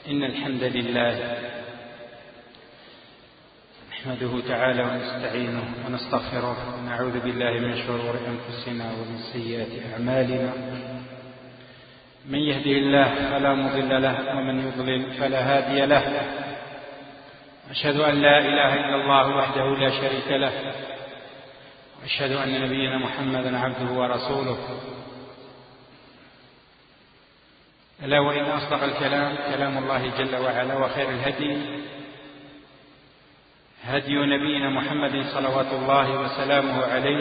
إن الحمد لله نحمده تعالى ونستعينه ونستغفره ونعوذ بالله من شرور أنفسنا ومن سيئات أعمالنا. من يهده الله فلا مضل له ومن يضلل فلا هادي له. أشهد أن لا إله إلا الله وحده لا شريك له، وأشهد أن نبينا محمدا عبده ورسوله. ألا وإن أصدق الكلام كلام الله جل وعلا، وخير الهدي هدي نبينا محمد صلوات الله وسلامه عليه،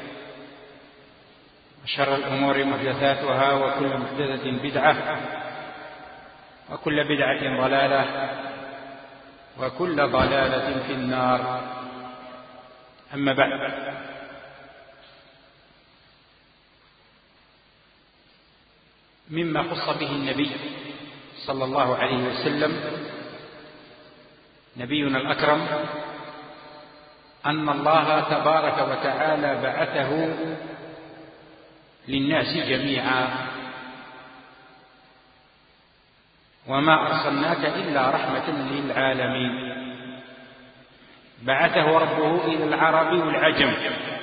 وشر الأمور محدثاتها وكل محدثة بدعة وكل بدعة ضلالة وكل ضلالة في النار. أما بعد، مما خص به النبي صلى الله عليه وسلم نبينا الأكرم أن الله تبارك وتعالى بعثه للناس جميعا، وما أرسلناك إلا رحمة للعالمين. بعثه ربه إلى العرب والعجم،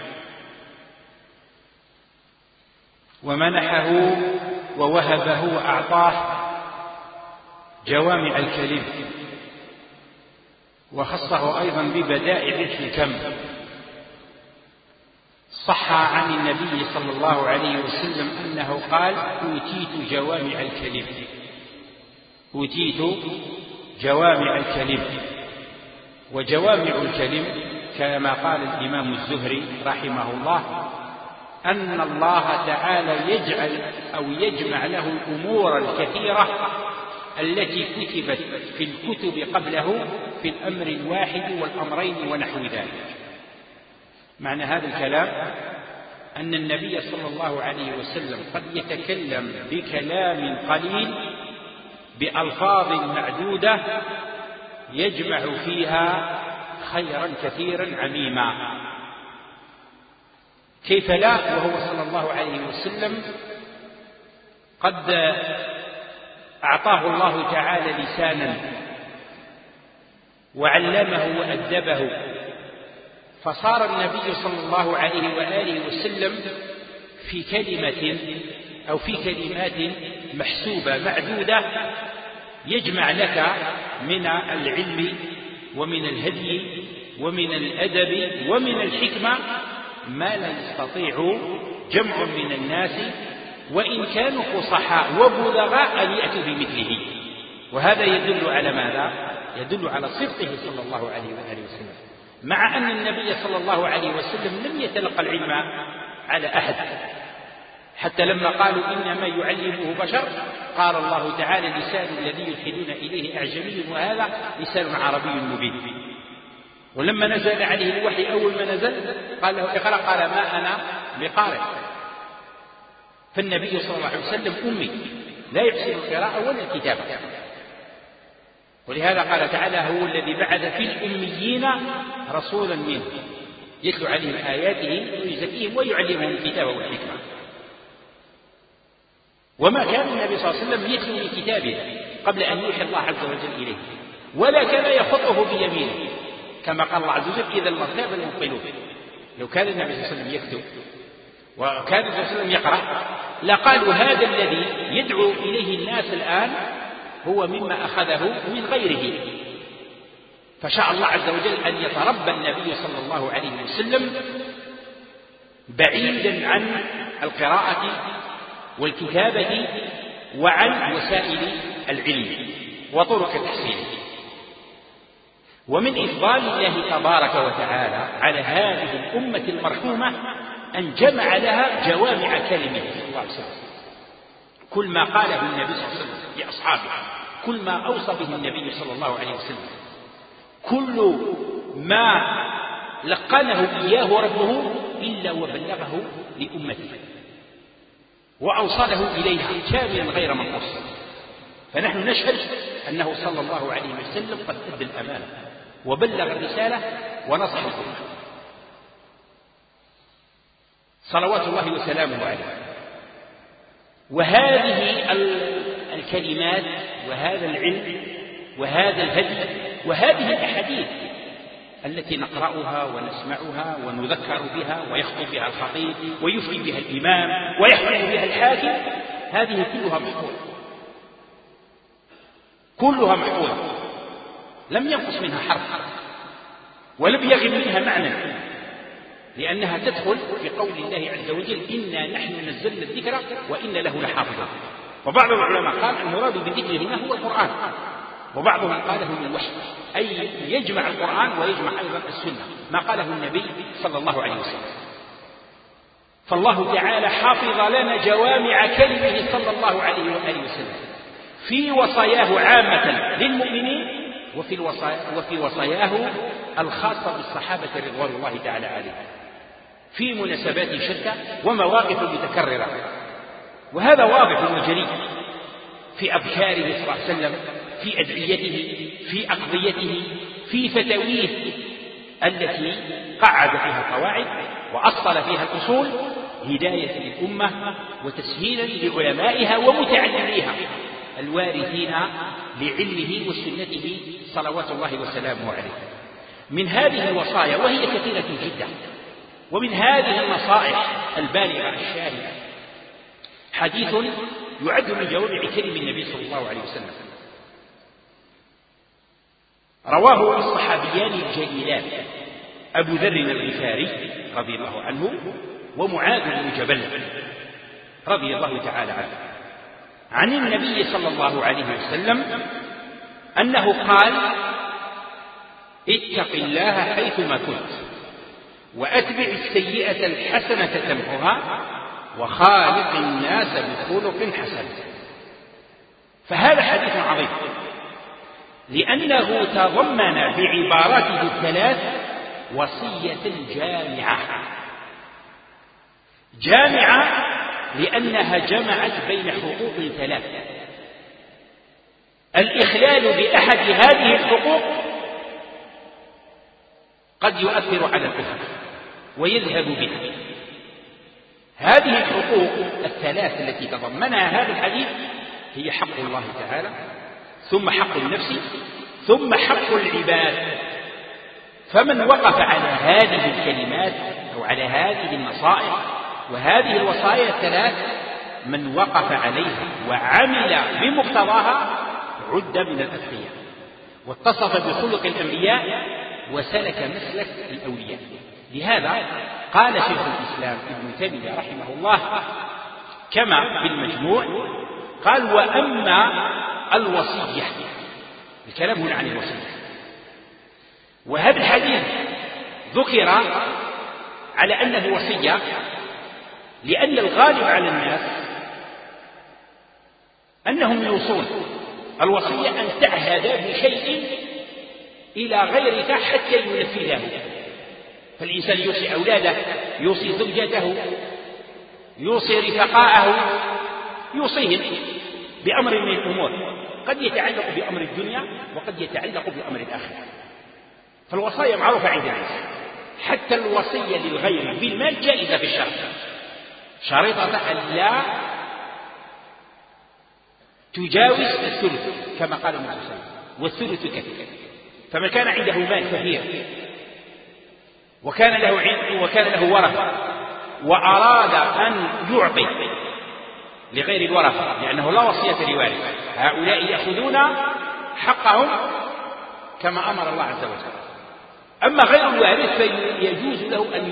ومنحه ووهبه وأعطاه جوامع الكلم، وخصه أيضا ببدائع الحكم. صح عن النبي صلى الله عليه وسلم أنه قال: أوتيت جوامع الكلم، أوتيت جوامع الكلم. وجوامع الكلم كما قال الإمام الزهري رحمه الله أن الله تعالى يجعل أو يجمع له الأمور الكثيرة التي كتبت في الكتب قبله في الأمر الواحد والأمرين ونحو ذلك. معنى هذا الكلام أن النبي صلى الله عليه وسلم قد يتكلم بكلام قليل بألفاظ معدودة يجمع فيها خيرا كثيرا عميما. كيف لا وهو صلى الله عليه وسلم قد أعطاه الله تعالى لسانا وعلمه وأدبه، فصار النبي صلى الله عليه وآله وسلم في كلمة أو في كلمات محسوبة معدودة يجمع لك من العلم ومن الهدي ومن الأدب ومن الحكمة ما لا يستطيع جمع من الناس وإن كانوا فصحاء وبلغاء أن يأتوا بمثله. وهذا يدل على ماذا؟ يدل على صدقه صلى الله عليه وآله وسلم، مع أن النبي صلى الله عليه وسلم لم يتلقى العلم على أحد، حتى لما قالوا إنما يعلمه بشر قال الله تعالى: لسان الذي يلحدون إليه أعجمي وهذا لسان عربي مبين. ولما نزل عليه الوحي أول ما نزل قال له: اقرأ، قال: ما أنا بقارئ. فالنبي صلى الله عليه وسلم أمي لا يحسن القراءة ولا الكتابة، ولهذا قال تعالى: هو الذي بعث في الأميين رسولا منهم يتلو عليهم آياته ويزكيهم ويعلمهم الكتاب والحكمة. وما كان النبي صلى الله عليه وسلم يتلو من كتابه قبل أن يوحي الله عز وجل إليه، ولا كان يخطه بيمينه كما قال الله عز وجل: إذا المرتاب المبطلون. لو كان النبي صلى الله عليه وسلم يكتب وكان النبي صلى الله عليه وسلم يقرأ لقالوا هذا الذي يدعو إليه الناس الآن هو مما أخذه من غيره. فشاء الله عز وجل أن يتربى النبي صلى الله عليه وسلم بعيدا عن القراءة والكتابة وعن وسائل العلم وطرق تحصيله. ومن إفضال الله تبارك وتعالى على هذه الأمة المرحومة أن جمع لها جوامع كلمه صلى الله عليه وسلم. كل ما قاله النبي صلى الله عليه وسلم لأصحابه، كل ما أوصى به النبي صلى الله عليه وسلم، كل ما لقنه إياه ربه إلا وبلغه لأمته وأوصله إليها كاملا غير منقوص. فنحن نشهد أنه صلى الله عليه وسلم قد أدى الأمانة وبلغ الرسالة ونصح الأمة صلوات الله وسلامه عليه. وهذه الكلمات وهذا العلم وهذا الهدي وهذه الأحاديث التي نقرأها ونسمعها ونذكر بها ويخطب بها الخطيب ويفتي بها الإمام ويحكم بها الحاكم، هذه كلها محفوظة، كلها محفوظة، لم ينقص منها حرف ولم يغب منها معنى، لأنها تدخل في قول الله عز وجل: إنا نحن نزلنا الذكر وإن له لحافظون. وبعض العلماء قال المراد بالذكر هنا هو القرآن، وبعضهم قاله من الوحي، أي يجمع القرآن ويجمع أيضا السنة، ما قاله النبي صلى الله عليه وسلم. فالله تعالى حافظ لنا جوامع كلمه صلى الله عليه وآله وسلم في وصاياه عامة للمؤمنين، وفي وصاياه الخاصة بالصحابة رضوان الله تعالى عليهم في مناسبات شتى ومواقف متكررة، وهذا واضح وجلي في أذكاره صلى الله عليه وسلم، في أدعيته، في أقضيته، في فتاويه التي قعد فيها القواعد وأصل فيها الأصول، هداية للأمة وتسهيلا لعلمائها ومتعلميها الوارثين لعلمه وسنته صلوات الله وسلامه عليه. من هذه الوصايا وهي كثيرة جدا، ومن هذه النصائح البالغة الشاهدة حديث يعد من جوامع كلم النبي صلى الله عليه وسلم، رواه الصحابيان الجليلان أبو ذر الغفاري رضي الله عنه ومعاذ بن جبل رضي الله تعالى عنه عن النبي صلى الله عليه وسلم أنه قال: اتق الله حيثما كنت وأتبع السيئة الحسنة تمحها وخالق الناس بخلق حسن. فهذا حديث عظيم، لأنه تضمن بعباراته الثلاث وصية جامعة لأنها جمعت بين حقوق ثلاث، الإخلال بأحد هذه الحقوق قد يؤثر على الأخرى ويذهب بها. هذه الحقوق الثلاث التي تضمنها هذا الحديث هي حق الله تعالى، ثم حق النفس، ثم حق العباد. فمن وقف على هذه الكلمات أو على هذه النصائح وهذه الوصايا الثلاث، من وقف عليها وعمل بمقتضاها عد من الأتقياء واتصف بخلق الأنبياء وسلك مسلك الأولياء. لهذا قال شيخ الإسلام ابن تيمية رحمه الله كما بالمجموع قال: وأما الوصية، الكلام هنا عن الوصية، وهذا الحديث ذكر على أنه وصية لأن الغالب على الناس أنهم يوصون. الوصية أن تعهد بشيء إلى غيرك حتى ينفذه، فالإنسان يوصي أولاده، يوصي زوجته، يوصي رفقاءه، يوصيهم بأمر من الأمور قد يتعلق بأمر الدنيا وقد يتعلق بأمر الآخرة. فالوصايا معروفة عند الناس، حتى الوصية للغير بالمال جائزة في الشرع، شريطة أن لا تجاوز الثلث كما قال النبي صلى الله عليه وسلم، والثلث كثير. فمن كان عنده مال كثير وكان له ورثة وأراد أن يعطي لغير الورثة لأنه لا وصية لوارث، هؤلاء يأخذون حقهم كما أمر الله عز وجل. أما غير الوارث فيجوز له أن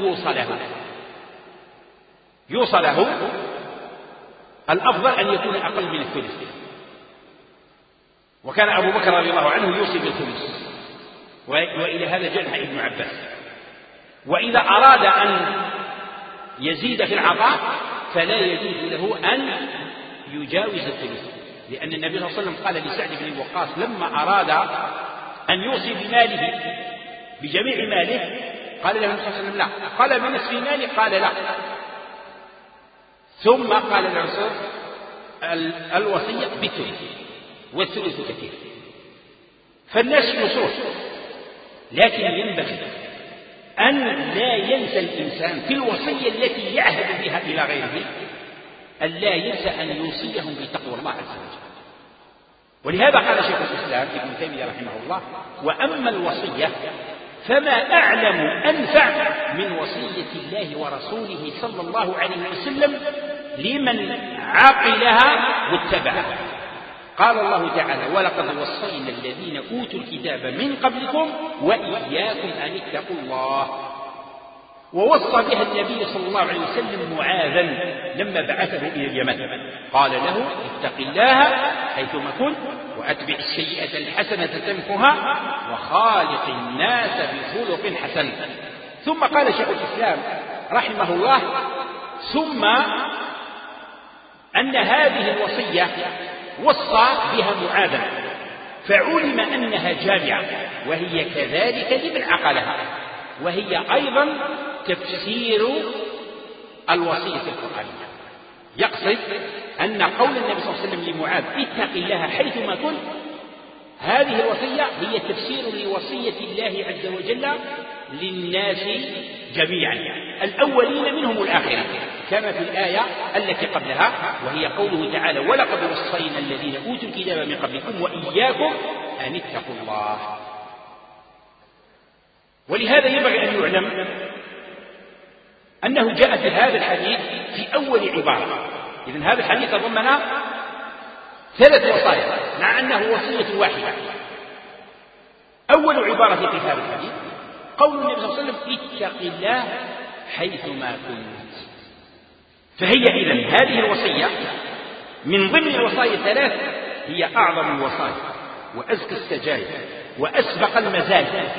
يوصى له الأفضل أن يكون أقل من الثلث. وكان أبو بكر رضي الله عنه يوصي بالخمس، وإلى هذا جاء ابن عباس. وإذا أراد أن يزيد في العطاء فلا يجوز له أن يجاوز الثلث، لأن النبي صلى الله عليه وسلم قال لسعد بن وقاص لما أراد أن يوصي بماله بجميع ماله قال له النبي صلى الله عليه وسلم لا، قال بنصف ماله قال لا، ثم قال الرسول الوصية بالثلث والثلث كثير. فالناس يوصون، لكن ينبغي أن لا ينسى الإنسان في الوصية التي يعهد بها إلى غيره أن لا ينسى أن يوصيهم بتقوى الله عز وجل، ولهذا قال شيخ الإسلام ابن تيمية رحمه الله: وأما الوصية فما أعلم أنفع من وصية الله ورسوله صلى الله عليه وسلم لمن عقلها واتبعها. قال الله تعالى: ولقد وصينا الذين أوتوا الكتاب من قبلكم وإياكم أن اتقوا الله. ووصى بها النبي صلى الله عليه وسلم معاذا لما بعثه إلى اليمن، قال له: اتق الله حيثما كنت وأتبع السيئة الحسنة تمحها وخالق الناس بخلق حسن. ثم قال شيخ الإسلام رحمه الله: ثم أن هذه الوصية وصى بها معاذا، فعلم أنها جامعة، وهي كذلك لمن عقلها، وهي أيضا تفسير الوصية القرآنية. يقصد أن قول النبي صلى الله عليه وسلم لمعاذ: اتق الله حيثما كنت، هذه الوصية هي تفسير لوصية الله عز وجل للناس جميعا، الأولين منهم الآخرين، كما في الآية التي قبلها، وهي قوله تعالى: ولقد وصينا الذين أوتوا الكتاب من قبلكم وإياكم أن اتقوا الله. ولهذا ينبغي أن يعلم أنه جاء في هذا الحديث في أول عبارة. إذن هذا الحديث تضمن 3 وصايا مع أنه وصية واحدة. أول عبارة في هذا الحديث قول النبي صلى الله عليه وسلم: اتق الله حيثما كنت. فهي إذن هذه الوصية من ضمن الوصايا ال3 هي أعظم الوصايا وأزكى السجايا وأسبق المزايا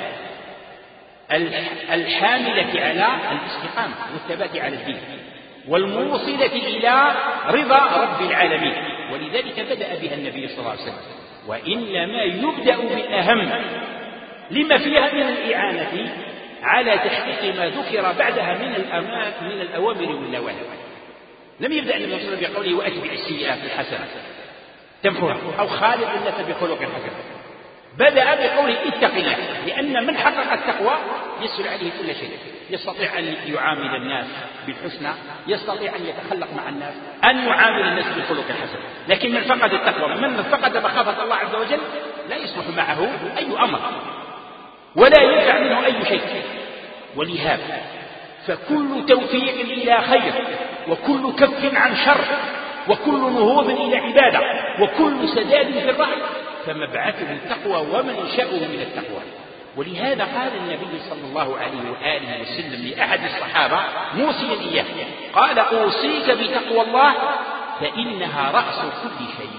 الحاملة على الاستقامة والثبات على الدين والموصلة إلى رضا رب العالمين. ولذلك بدأ بها النبي صلى الله عليه وسلم، وإنما يبدأ بالأهم لما فيها من الإعانة على تحقيق ما ذكر بعدها من الأوامر والنواهي. لم يبدأ النبي صلى الله عليه وسلم بقوله: وأتبع السيئات الحسنة تمحوها، أو خالق الناس بخلق حسن. بدأ بقوله: اتق الله، لأن من حقق التقوى يسهل عليه كل شيء، يستطيع أن يعامل الناس بالحسنى، يستطيع أن يتخلق مع الناس، أن يعامل الناس بالخلق الحسن. لكن من فقد التقوى، من فقد مخافة الله عز وجل، لا يصلح معه أي أمر ولا ينفع منه أي شيء. ولهذا فكل توفيق إلى خير، وكل كف عن شر، وكل نهوض إلى عبادة، وكل سداد في الرأي، فمبعثه التقوى ومنشأه من التقوى. ولهذا قال النبي صلى الله عليه وآله وسلم لأحد الصحابة موصيا إياه، قال: أوصيك بتقوى الله فإنها رأس كل شيء.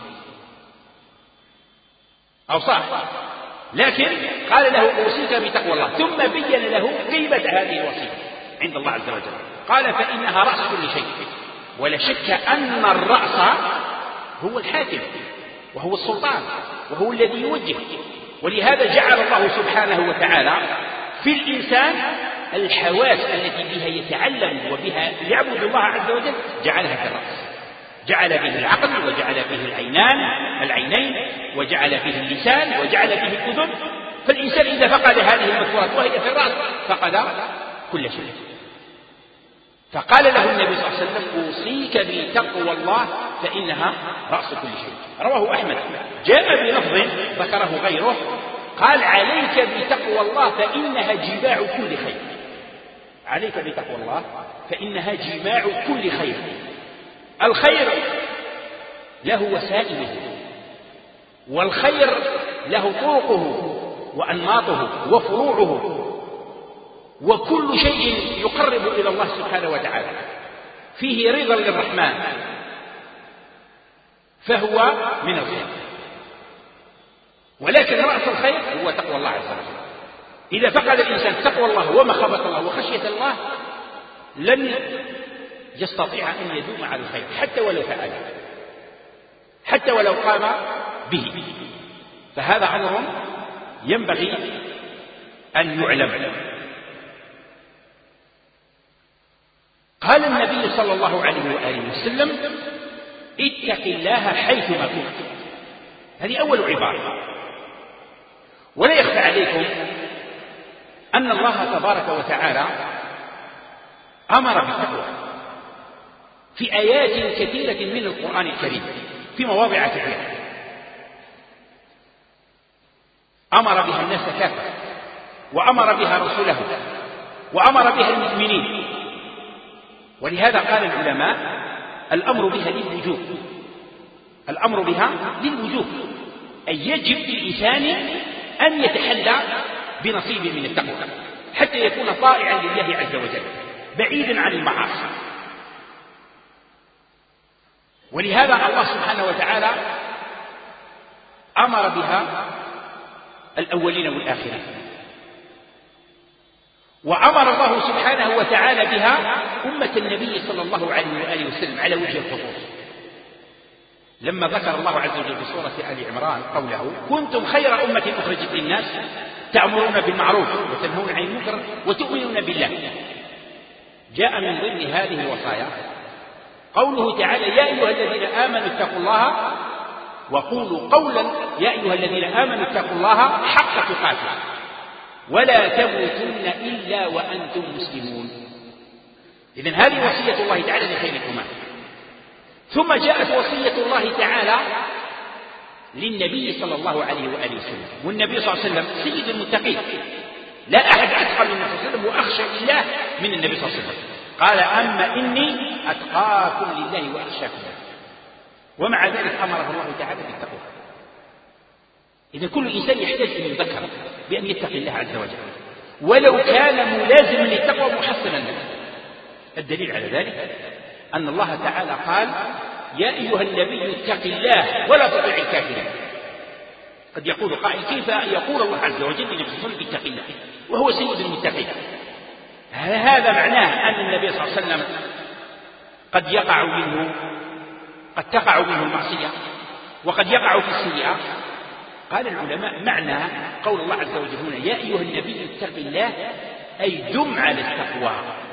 أوصاه، لكن قال له: أوصيك بتقوى الله، ثم بين له قيمة هذه الوصية عند الله عز وجل، قال: فإنها رأس كل شيء. ولا شك أن الرأس هو الحاكم وهو السلطان وهو الذي يوجه. ولهذا جعل الله سبحانه وتعالى في الإنسان الحواس التي بها يتعلم وبها يعبد الله عز وجل، جعلها كالرأس، جعل به العقل، وجعل به العينين، وجعل به اللسان، وجعل به الأذن. فالإنسان إذا فقد هذه المذكورات وهي في الرأس فقد كل شيء. فقال له النبي صلى الله عليه وسلم: أوصيك بتقوى الله فإنها رأس كل شيء. رواه أحمد، جاء بلفظ ذكره غيره، قال: عليك بتقوى الله فإنها جماع كل خير. عليك بتقوى الله فإنها جماع كل خير. الخير له وسائله، والخير له طرقه وأنماطه وفروعه، وكل شيء يقرب إلى الله سبحانه وتعالى فيه رضا للرحمن فهو من الخير. ولكن رأس الخير هو تقوى الله عز وجل. إذا فقد الإنسان تقوى الله ومخافة الله وخشية الله لن يستطيع أن يدوم على الخير حتى ولو فعله، حتى ولو قام به. فهذا أمر ينبغي أن يعلم. قال النبي صلى الله عليه وآله وسلم: اتق الله حيثما كنت. هذه أول عبارة. ولا يخفى عليكم أن الله تبارك وتعالى أمر بالتقوى في آيات كثيرة من القرآن الكريم في مواضع كثيرة. أمر بها الناس كافة، وأمر بها رسله، وأمر بها المؤمنين. ولهذا قال العلماء الأمر بها للوجوب، الأمر بها للوجوب، أي يجب للإنسان أن يتحلى بنصيب من التقوى حتى يكون طائعا لله عز وجل بعيدا عن المعاصي. ولهذا الله سبحانه وتعالى أمر بها الأولين والآخرين، وأمر الله سبحانه وتعالى بها أمة النبي صلى الله عليه وآله وسلم على وجه الخصوص، لما ذكر الله عز وجل في سورة آل عمران قوله: كنتم خير أمة أخرجت للناس تأمرون بالمعروف وتنهون عن المنكر وتؤمنون بالله. جاء من ضمن هذه الوصايا قوله تعالى: يا أيها الذين آمنوا اتقوا الله وقولوا قولا، يا أيها الذين آمنوا اتقوا الله حق تقاته ولا تموتن إلا وأنتم مسلمون. إذن هذه وصية الله تعالى لخير الأمم. ثم جاءت وصية الله تعالى للنبي صلى الله عليه وآله وسلم، والنبي صلى الله عليه وسلم سيد المتقين، لا أحد أتقى من النبي صلى الله عليه وسلم وأخشى لله من النبي صلى الله عليه وسلم. قال: أما إني أتقاكم لله وأخشاكم له. ومع ذلك أمره الله تعالى بالتقوى. إذا كل إنسان يحتاج أن يذكر بأن يتقي الله عز وجل ولو كان ملازما للتقوى محصنا له. الدليل على ذلك أن الله تعالى قال: يا أيها النبي اتق الله ولا تطع الكافرين. قد يقول قائل: كيف يقول الله عز وجل لنبيه اتق الله وهو سيد المتقين؟ هذا معناه أن النبي صلى الله عليه وسلم قد تقع منه المعصية وقد يقع في السيئة. قال العلماء: معنى قول الله عز وجل هنا يا أيها النبي اتق الله أي دم على التقوى.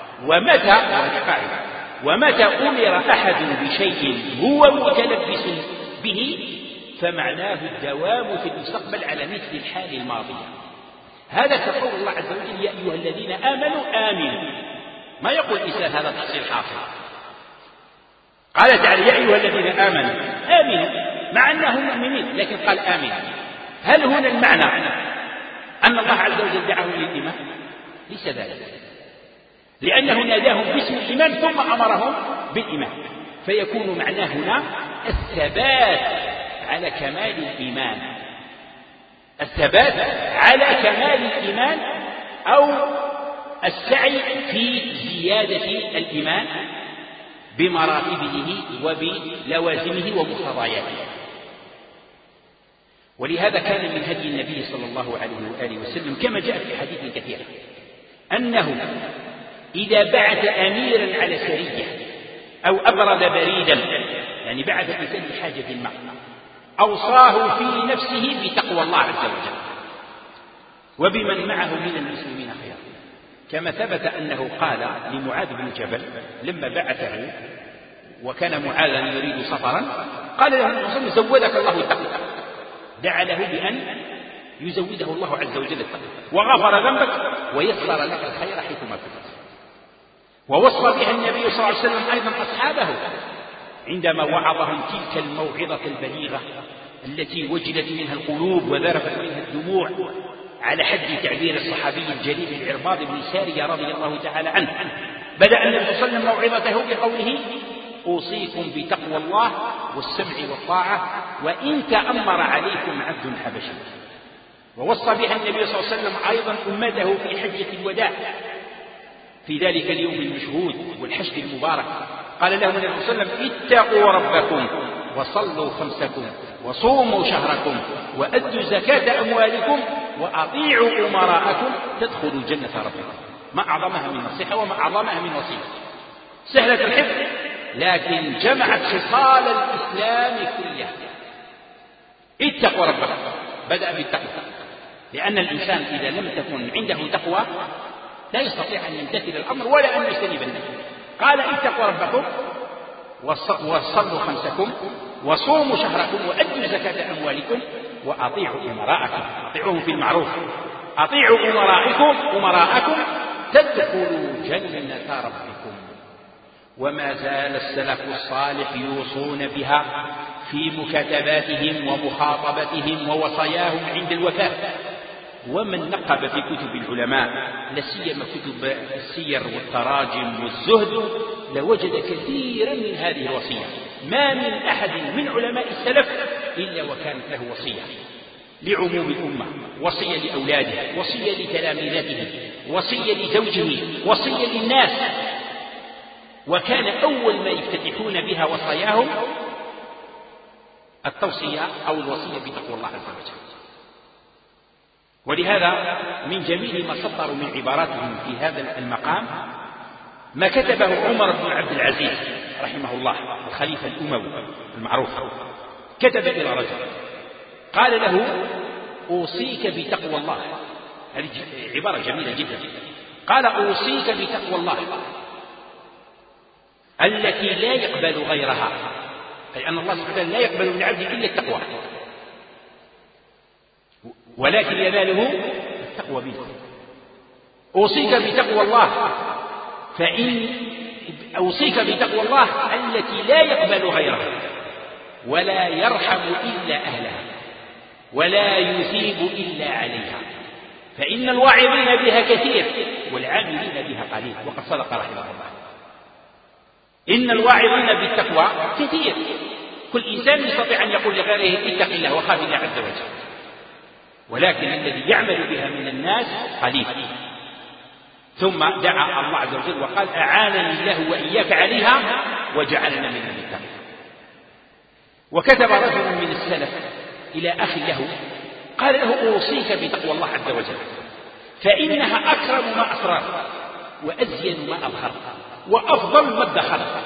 ومتى أمر أحد بشيء هو متلبس به فمعناه الدوام في المستقبل على مثل الحال الماضية. هذا كقول الله عز وجل يا أيها الذين آمنوا آمنوا. ما يقول الإنسان هذا تحصيل حاصل. قال تعالى: يا أيها الذين آمنوا آمنوا، مع أنهم مؤمنين لكن قال آمنوا. هل هنا المعنى أن الله عز وجل دعاهم للإيمان؟ ليس ذلك، لأنه ناداهم باسم الإيمان ثم أمرهم بالإيمان، فيكون معناه هنا الثبات على كمال الإيمان، الثبات على كمال الإيمان أو السعي في زيادة الإيمان بمراتبه وبلوازمه ومقتضياته. ولهذا كان من هدي النبي صلى الله عليه وآله وسلم كما جاء في حديث كثير أنه إذا بعث أميرا على سرية أو أبرد بريدا، يعني بعث الإنسان لحاجة ما، أوصاه في نفسه بتقوى الله عز وجل وبمن معه من المسلمين خيرا، كما ثبت أنه قال لمعاذ بن جبل لما بعثه وكان معاذا يريد سفرا، قال له النبي صلى الله عليه وسلم: زودك الله التقوى. دعا له بأن يزوده الله عز وجل التقوى وغفر ذنبك ويسر لك الخير حيثما كنت. ووصى بها النبي صلى الله عليه وسلم أيضا أصحابه عندما وعظهم تلك الموعظة البليغة التي وجلت منها القلوب وذرفت منها الدموع، على حد تعبير الصحابي الجليل العرباض بن سارية رضي الله تعالى عنه. بدأ النبي صلى الله عليه وسلم موعظته بقوله: أوصيكم بتقوى الله والسمع والطاعة وإن تأمر عليكم عبد حبشي. ووصى بها النبي صلى الله عليه وسلم أيضا أمته في حجة الوداع في ذلك اليوم المشهود والحشد المبارك. قال لهم النبي صلى الله عليه وسلم: اتقوا ربكم وصلوا خمسكم وصوموا شهركم وأدوا زكاة أموالكم وأطيعوا أمراءكم تدخلوا جنة ربكم. ما أعظمها من نصيحة وما أعظمها من وصية سهلة الحفظ، لكن جمعت خصال الإسلام كلها. اتقوا ربكم، بدأ بالتقوى، لأن الإنسان إذا لم تكن عنده تقوى لا يستطيع أن يمتثل الأمر ولا أن يجتنب النهي. قال: اتقوا ربكم وصلوا خمسكم وصوموا شهركم وأدوا زكاة أموالكم وأطيعوا أمراءكم، أطيعوهم في المعروف، أطيعوا أمراءكم تدخلوا جنة ربكم. وما زال السلف الصالح يوصون بها في مكاتباتهم ومخاطبتهم ووصاياهم عند الوفاة، ومن نقب في كتب العلماء لا سيما كتب السير والتراجم والزهد لوجد كثيرا من هذه الوصية. ما من أحد من علماء السلف إلا وكانت له وصية لعموم الأمة، وصية لأولاده، وصية لتلاميذته، وصية لزوجه، وصية للناس. وكان أول ما يفتتحون بها وصاياهم التوصية أو الوصية بتقوى الله عز وجل. ولهذا من جميل ما سطروا من عباراتهم في هذا المقام ما كتبه عمر بن عبد العزيز رحمه الله الخليفة الأموي المعروف. كتب إلى رجل قال له: أوصيك بتقوى الله. هذه عبارة جميلة جدا. قال: أوصيك بتقوى الله التي لا يقبل غيرها، أي أن الله سبحانه لا يقبل من عبده إلا التقوى، ولكن يناله التقوى منه. أوصيك بتقوى الله أوصيك بتقوى الله التي لا يقبل غيرها ولا يرحم إلا أهلها ولا يثيب إلا عليها، فإن الواعظين بها كثير والعاملين بها قليل. وقد صدق رحمه الله. إن الواعظين بالتقوى كثير، كل إنسان يستطيع أن يقول لغيره اتق الله وخاف الله عز وجل، ولكن الذي يعمل بها من الناس قليل. ثم دعا الله عز وجل وقال: أعانني الله وإياك عليها وجعلنا من المتقين. وكتب رجل من السلف إلى أخ له قال له: أوصيك بتقوى الله عز وجل فإنها أكرم ما أسررت وأزين ما أظهرت وأفضل ما ادخرت.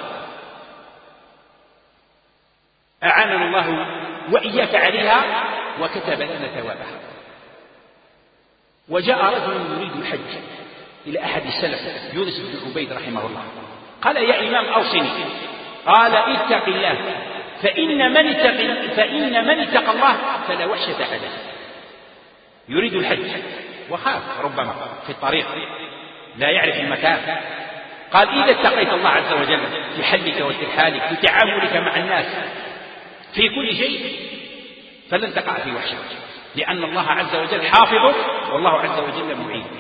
أعاننا الله وإياك عليها وكتب لنا ثوابها. وجاء رجل يريد الحج إلى أحد السلف يونس بن عبيد رحمه الله قال: يا إمام أوصني. قال: اتق الله فإن من اتق الله فلا وحشة عليه. يريد الحج وخاف ربما في الطريق لا يعرف المكان. قال: إذا اتقيت الله عز وجل في حلك وترحالك في تعاملك مع الناس في كل شيء فلن تقع في وحشة، لأن الله عز وجل حافظك والله عز وجل معينك.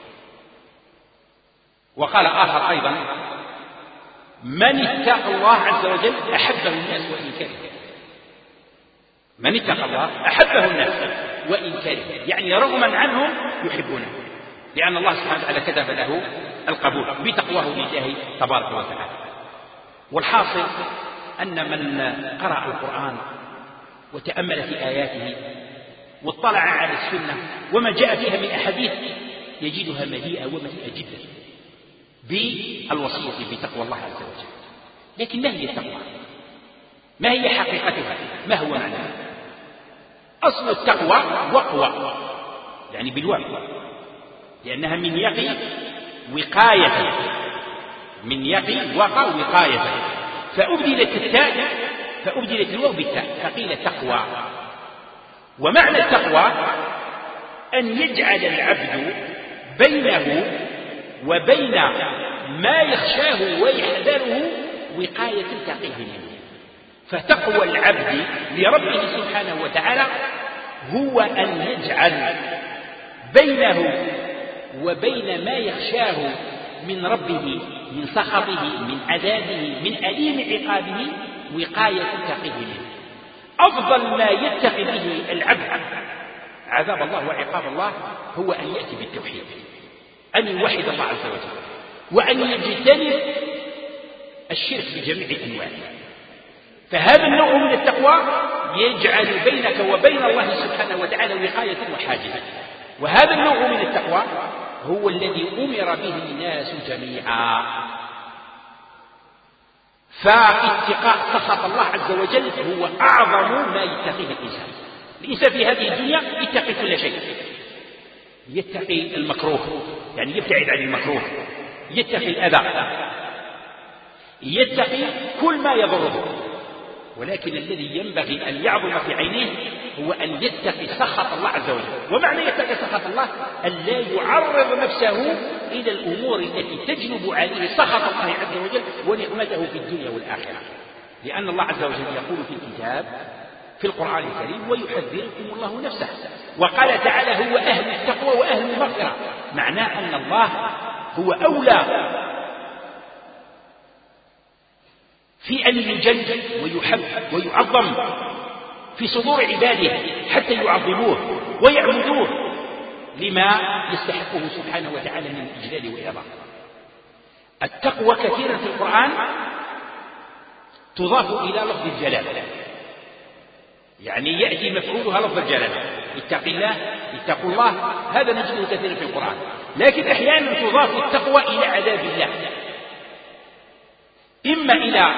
وقال آخر أيضا: من اتقى الله عز وجل أحبه الناس وإن كره. من اتقى الله أحبه الناس وإن كره، يعني رغما عنهم يحبونه، لأن الله سبحانه وتعالى كتب له القبول بتقواه لله تبارك وتعالى. والحاصل أن من قرأ القرآن وتأمل في آياته واطلع على السنة وما جاء فيها من أحاديث يجدها مليئة ومليئة جدا بالوصية بتقوى الله عز وجل. لكن ما هي التقوى؟ ما هي حقيقتها؟ ما هو معناها؟ أصل التقوى وقوى، يعني بالواو، لأنها من يقي وقاية، من يقي وقى وقاية، فأبدلت الواو بالتاء فقيل تقوى. ومعنى التقوى أن يجعل العبد بينه وبين ما يخشاه ويحذره وقاية تقيه منه. فتقوى العبد لربه سبحانه وتعالى هو أن يجعل بينه وبين ما يخشاه من ربه من سخطه من عذابه من أليم عقابه وقاية تقيه منه. أفضل ما يتقي به العبد عذاب الله وعقاب الله هو أن يأتي بالتوحيد، أن يوحد الله عز وجل، وأن يجتنب الشرك بجميع أنواعه. فهذا النوع من التقوى يجعل بينك وبين الله سبحانه وتعالى وقاية وحاجزا. وهذا النوع من التقوى هو الذي أمر به الناس جميعا. فاتقاء سخط الله عز وجل هو أعظم ما يتقيه الإنسان. الإنسان في هذه الدنيا يتقي كل شيء، يتقي المكروه يعني يبتعد عن المكروه، يتقي الأذى، يتقي كل ما يضره. ولكن الذي ينبغي أن يعظم في عينيه هو أن يتقي سخط الله عز وجل. ومعنى يتقي سخط الله أن لا يعرض نفسه إلى الأمور التي تجلب عليه سخط الله عز وجل ونعمته في الدنيا والآخرة. لأن الله عز وجل يقول في الكتاب: في القرآن الكريم ويحذركم الله نفسه. وقال تعالى: هو أهل التقوى وأهل المغفرة، معناه أن الله هو أولى في أن يجل ويحب ويعظم في صدور عباده حتى يعظموه ويعبدوه لما يستحقه سبحانه وتعالى من الإجلال والإعظام. التقوى كثيرا في القرآن تضاف إلى لفظ الجلالة، يعني يأتي مفعولها لفظ الجلالة، اتق الله، اتقوا الله، هذا نجده كثيرا في القرآن. لكن أحيانا تضاف التقوى إلى عذاب الله، إما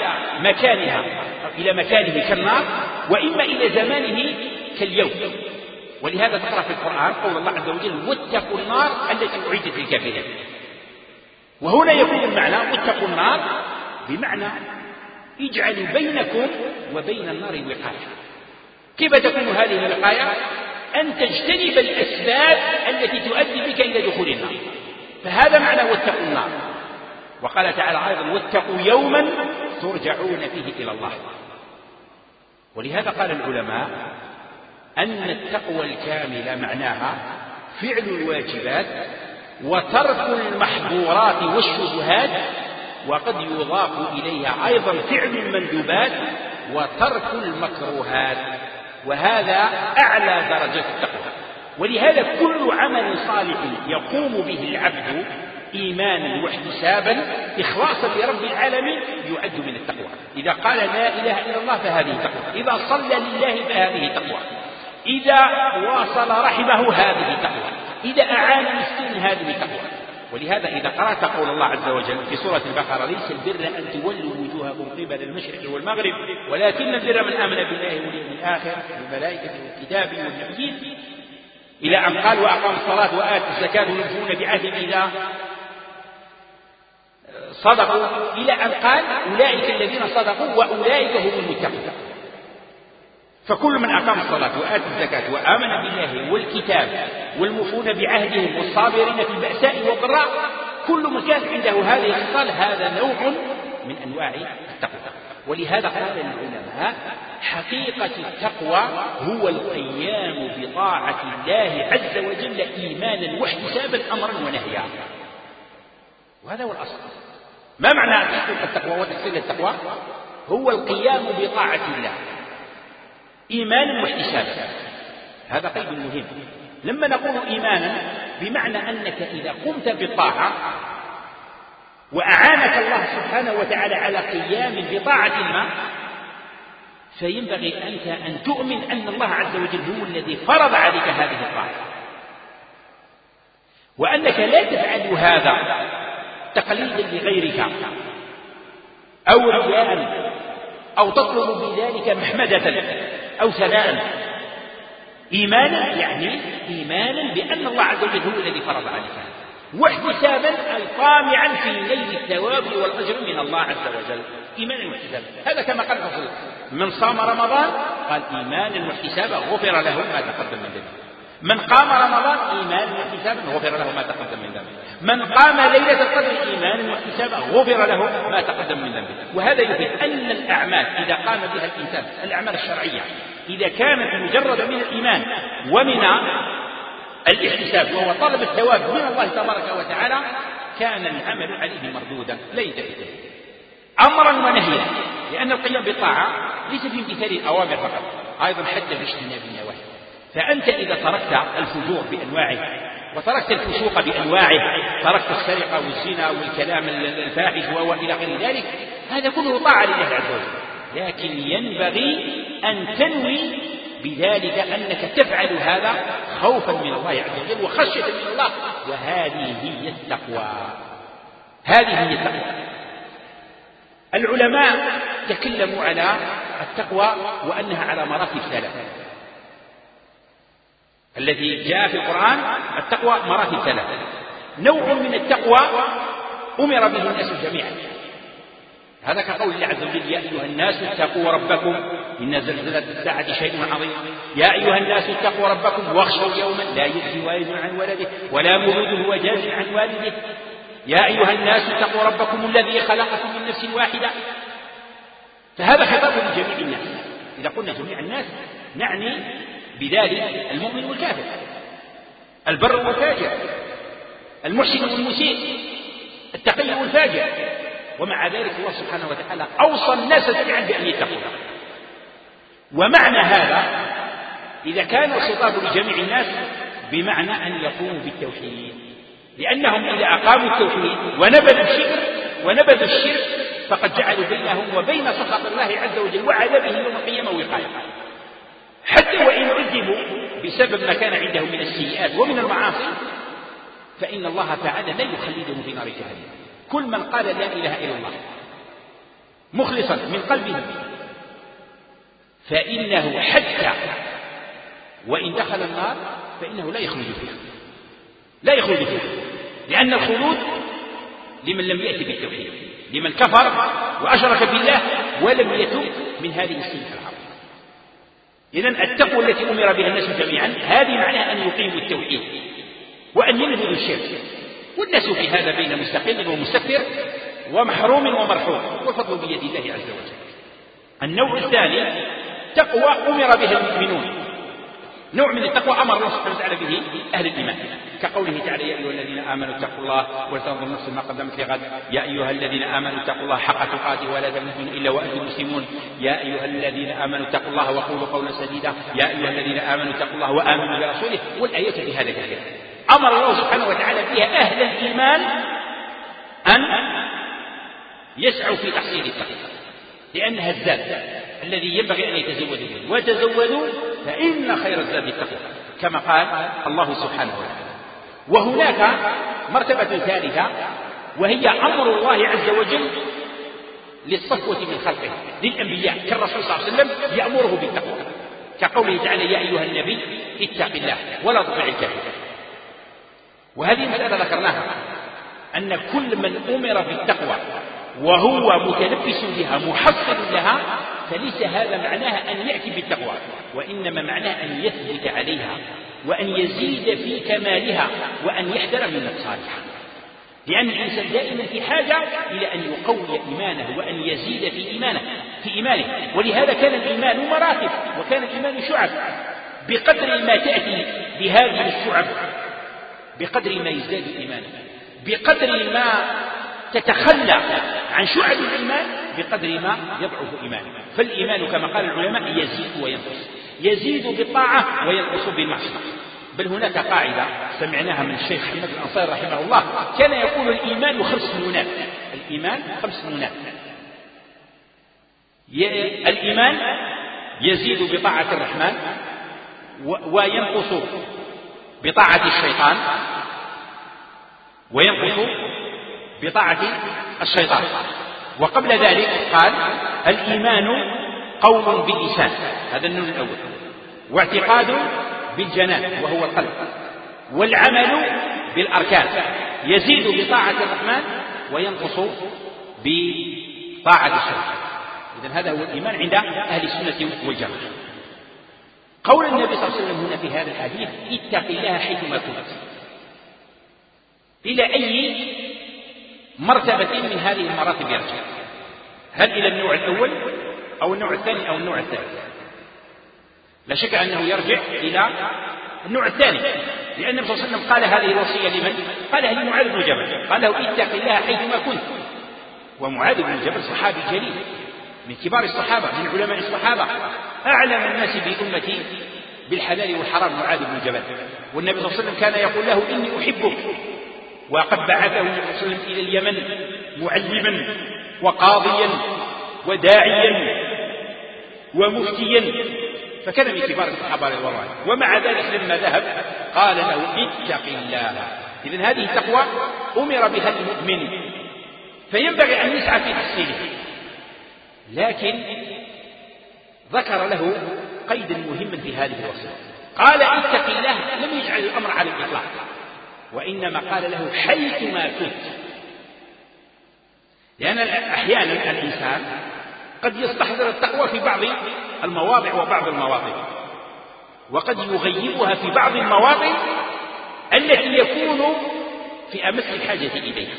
إلى مكانه كالنار، وإما إلى زمانه كاليوم. ولهذا تقرأ في القرآن قول الله عز وجل: واتقوا النار التي أعدت للكافرين. وهنا يكون المعنى واتقوا النار بمعنى اجعلوا بينكم وبين النار وقاية. كيف تكون هذه الوقاية؟ أن تجتنب الأسباب التي تؤدي بك إلى دخول النار، فهذا معنى واتقوا النار. وقال تعالى أيضا: واتقوا يوما ترجعون فيه إلى الله. ولهذا قال العلماء أن التقوى الكاملة معناها فعل الواجبات وترك المحظورات والشبهات، وقد يضاف إليها أيضا فعل المندوبات وترك المكروهات، وهذا أعلى درجة التقوى. ولهذا كل عمل صالح يقوم به العبد إيمانا واحتسابا إخلاصا لرب العالمين يعد من التقوى. إذا قال لا إله إلا الله فهذه تقوى، إذا صلى لله فهذه تقوى، إذا واصل رحمه هذه تقوى، إذا أعان مسكين هذه تقوى. ولهذا إذا قرأت قول الله عز وجل في سورة البقرة: ليس البر أن تولوا وجوهكم قبل المشرق والمغرب ولكن البر من آمن بالله واليوم الآخر والملائكة والكتاب والنبيين، إلى أن قال: وأقام الصلاة وآتوا الزكاة ويوفون بعهدهم إذا صدقوا، إلى أن قال: أولئك الذين صدقوا وأولئك هم المتقون. فكل من أقام الصلاة وآتى الزكاة وآمن بالله والكتاب والموفون بعهدهم والصابرين في البأساء والضراء، كل من كان عنده هذه الخصال هذا نوع من أنواع التقوى. ولهذا قال العلماء: حقيقة التقوى هو القيام بطاعة الله عز وجل إيمانا واحتسابا أمرا ونهيا. وهذا هو الأصل. ما معنى تحقيق التقوى وتحصيل التقوى؟ هو القيام بطاعة الله إيمانا واحتسابا. هذا قيد مهم. لما نقول إيمانا بمعنى أنك إذا قمت بالطاعة وأعانك الله سبحانه وتعالى على قيام بطاعة ما، فينبغي أنت أن تؤمن أن الله عز وجل هو الذي فرض عليك هذه الطاعة، وأنك لا تفعل هذا تقليدا لغيرك أو رياء أو تطلب بذلك محمدة أو ثناء. إيمانا يعني إيمانا بأن الله عز وجل هو الذي فرض عليك، واحتسابا أي طامعا في نيل الثواب والأجر من الله عز وجل. إيمانا واحتسابا، هذا كما قال الرسول: من صام رمضان قال إيمانا واحتسابا غفر له ما تقدم من ذنبه. من قام رمضان إيمانا واحتسابا غفر له ما تقدم من ذنبه. من قام ليلة القدر إيمانا واحتسابا غفر له ما تقدم من ذنبه. وهذا يفيد أن الأعمال إذا قام بها الإنسان، الأعمال الشرعية إذا كانت مجرد من الإيمان ومن الاحتساب وهو طلب الثواب من الله تبارك وتعالى، كان العمل عليه مردودا لا يتأتى أمرا ونهيا، لأن القيام بالطاعة ليس في امتثال الأوامر فقط، أيضا حتى في اجتناب النواهي. فأنت إذا تركت الفجور بأنواعه وتركت الفسوق بأنواعه، تركت السرقة والزنا والكلام الفاحش وإلى غير ذلك، هذا كله طاعة لله عز وجل. لكن ينبغي أن تنوي بذلك أنك تفعل هذا خوفا من الله عز وجل وخشية من الله، وهذه هي التقوى. هذه هي التقوى. العلماء تكلموا على التقوى وأنها على مراتب ثلاثة. الذي جاء في القرآن التقوى مراتب ثلاثة. نوع من التقوى أمر به الناس جميعا، هذا كقول الله عز وجل: يا أيها الناس اتقوا ربكم إن زلزلة الساعة شيء عظيم. يا أيها الناس اتقوا ربكم واخشوا يوما لا يجزي والد عن ولده ولا مولود هو جاز عن والده. يا أيها الناس اتقوا ربكم الذي خلقكم من نفس واحدة. فهذا خطاب لجميع الناس، إذا قلنا جميع الناس نعني بذلك المؤمن والكافر، البر والفاجر، المحسن والمسيء، التقي والفاجر. ومع ذلك الله سبحانه وتعالى أوصى الناس جميعا بأن يتقوا. ومعنى هذا إذا كان الخطاب لجميع الناس بمعنى أن يقوموا بالتوحيد، لأنهم إذا أقاموا التوحيد ونبذوا الشرك فقد جعلوا بينهم وبين سخط الله عز وجل وعذابه يوم القيامة وقاية، حتى وإن عذبوا بسبب ما كان عندهم من السيئات ومن المعاصي فإن الله تعالى لا يخلدهم في نار جهنم. كل من قال لا إله إلا الله مخلصا من قلبه فإنه حتى وإن دخل النار فإنه لا يخلد فيها، لأن الخلود لمن لم يأتي بالتوحيد، لمن كفر وأشرك بالله ولم يتب من هذه السنة العظيمة. إذن التقوى التي أمر بها الناس جميعا هذه معناها أن يقيموا التوحيد وأن ينبذوا الشرك، والناس في هذا بين مستقل ومستكبر ومحروم ومرحوم، والفضل بيد الله عز وجل. النوع الثاني تقوى أمر بها المؤمنون، نوع من التقوى أمر الله سبحانه وتعالى به أهل الإيمان، كقوله تعالى يا أيها الذين آمنوا اتقوا الله ولتنظر نفس ما قدمت لغد، يا أيها الذين آمنوا اتقوا الله حق تقاته ولا تموتن إلا وأنتم مسلمون، يا أيها الذين آمنوا اتقوا الله وقولوا قولا سديدا، يا أيها الذين آمنوا اتقوا الله وآمنوا برسوله، والآيات في هذا كثيرة. أمر الله سبحانه وتعالى فيها أهل الإيمان أن يسعوا في تحصيل التقوى، لأنها الزاد الذي ينبغي أن يتزودوا به، وتزودوا فإن خير الزاد التقوى كما قال الله سبحانه وتعالى. وهناك مرتبة ثالثة وهي أمر الله عز وجل للصفوة من خلقه للأنبياء كالرسول صلى الله عليه وسلم يأمره بالتقوى، كقوله تعالى يا أيها النبي اتق الله ولا تطع الكافرين. وهذه مسألة ذكرناها أن كل من أمر بالتقوى وهو متلبس بها محصل لها فليس هذا معناها أن يأتي بالتقوى، وإنما معناه أن يثبت عليها وأن يزيد في كمالها وأن يحذر من نقصانها، لأن الإنسان دائما في حاجة إلى أن يقوي إيمانه وأن يزيد في إيمانه. ولهذا كان الإيمان مراتب وكان الإيمان شعب، بقدر ما تأتي بهذه الشعب بقدر ما يزداد إيمانه، بقدر ما تتخلى عن شعب الإيمان بقدر ما يضعف إيمانه. فالإيمان كما قال العلماء يزيد وينقص، يزيد بالطاعة وينقص بالمعصية. بل هناك قاعدة سمعناها من الشيخ محمد الأنصاري رحمه الله، كان يقول الإيمان 5 نونات، الإيمان 5 نونات. الإيمان يزيد بطاعة الرحمن وينقص بطاعة الشيطان وينقص بطاعة الشيطان. وقبل ذلك قال الإيمان قول باللسان، هذا النون الأول، واعتقاد بالجنان وهو القلب، والعمل بالأركان، يزيد بطاعة الرحمن وينقص بطاعة الشيطان. إذن هذا هو الإيمان عند أهل السنة والجماعة. قول النبي صلى الله عليه وسلم هنا في هذا الحديث اتق الله حيثما كنت، إلى أي مرتبة من هذه المراتب يرجع؟ هل إلى النوع الأول أو النوع الثاني أو النوع الثالث؟ لا شك أنه يرجع إلى النوع الثاني، لأن النبي صلى الله عليه وسلم قال هذه الوصية لمن؟ قالها لمعاذ بن جبل، قال له اتق الله حيثما كنت. ومعاذ بن جبل صحابي جليل من كبار الصحابة من علماء الصحابة، أعلم الناس بأمتي بالحلال والحرام معاذ بن جبل. والنبي صلى الله عليه وسلم كان يقول له إني أحبك، وقد بعثه النبي صلى الله عليه وسلم إلى اليمن معلما وقاضيا وداعيا ومفتيا، فكان من كبار الصحابة رضي الله عنهم. ومع ذلك لما ذهب قال له اتق الله. إذن هذه التقوى أمر بها المؤمن، فينبغي أن يسعى في تحصيلها، لكن ذكر له قيدا مهما في هذه الوصية، قال اتق الله، لم يجعل الأمر على الإطلاق، وإنما قال له حيثما كنت، لأن أحيانا الإنسان قد يستحضر التقوى في بعض المواضع وبعض المواطن، وقد يغيبها في بعض المواطن التي يكون في أمس الحاجة إليها.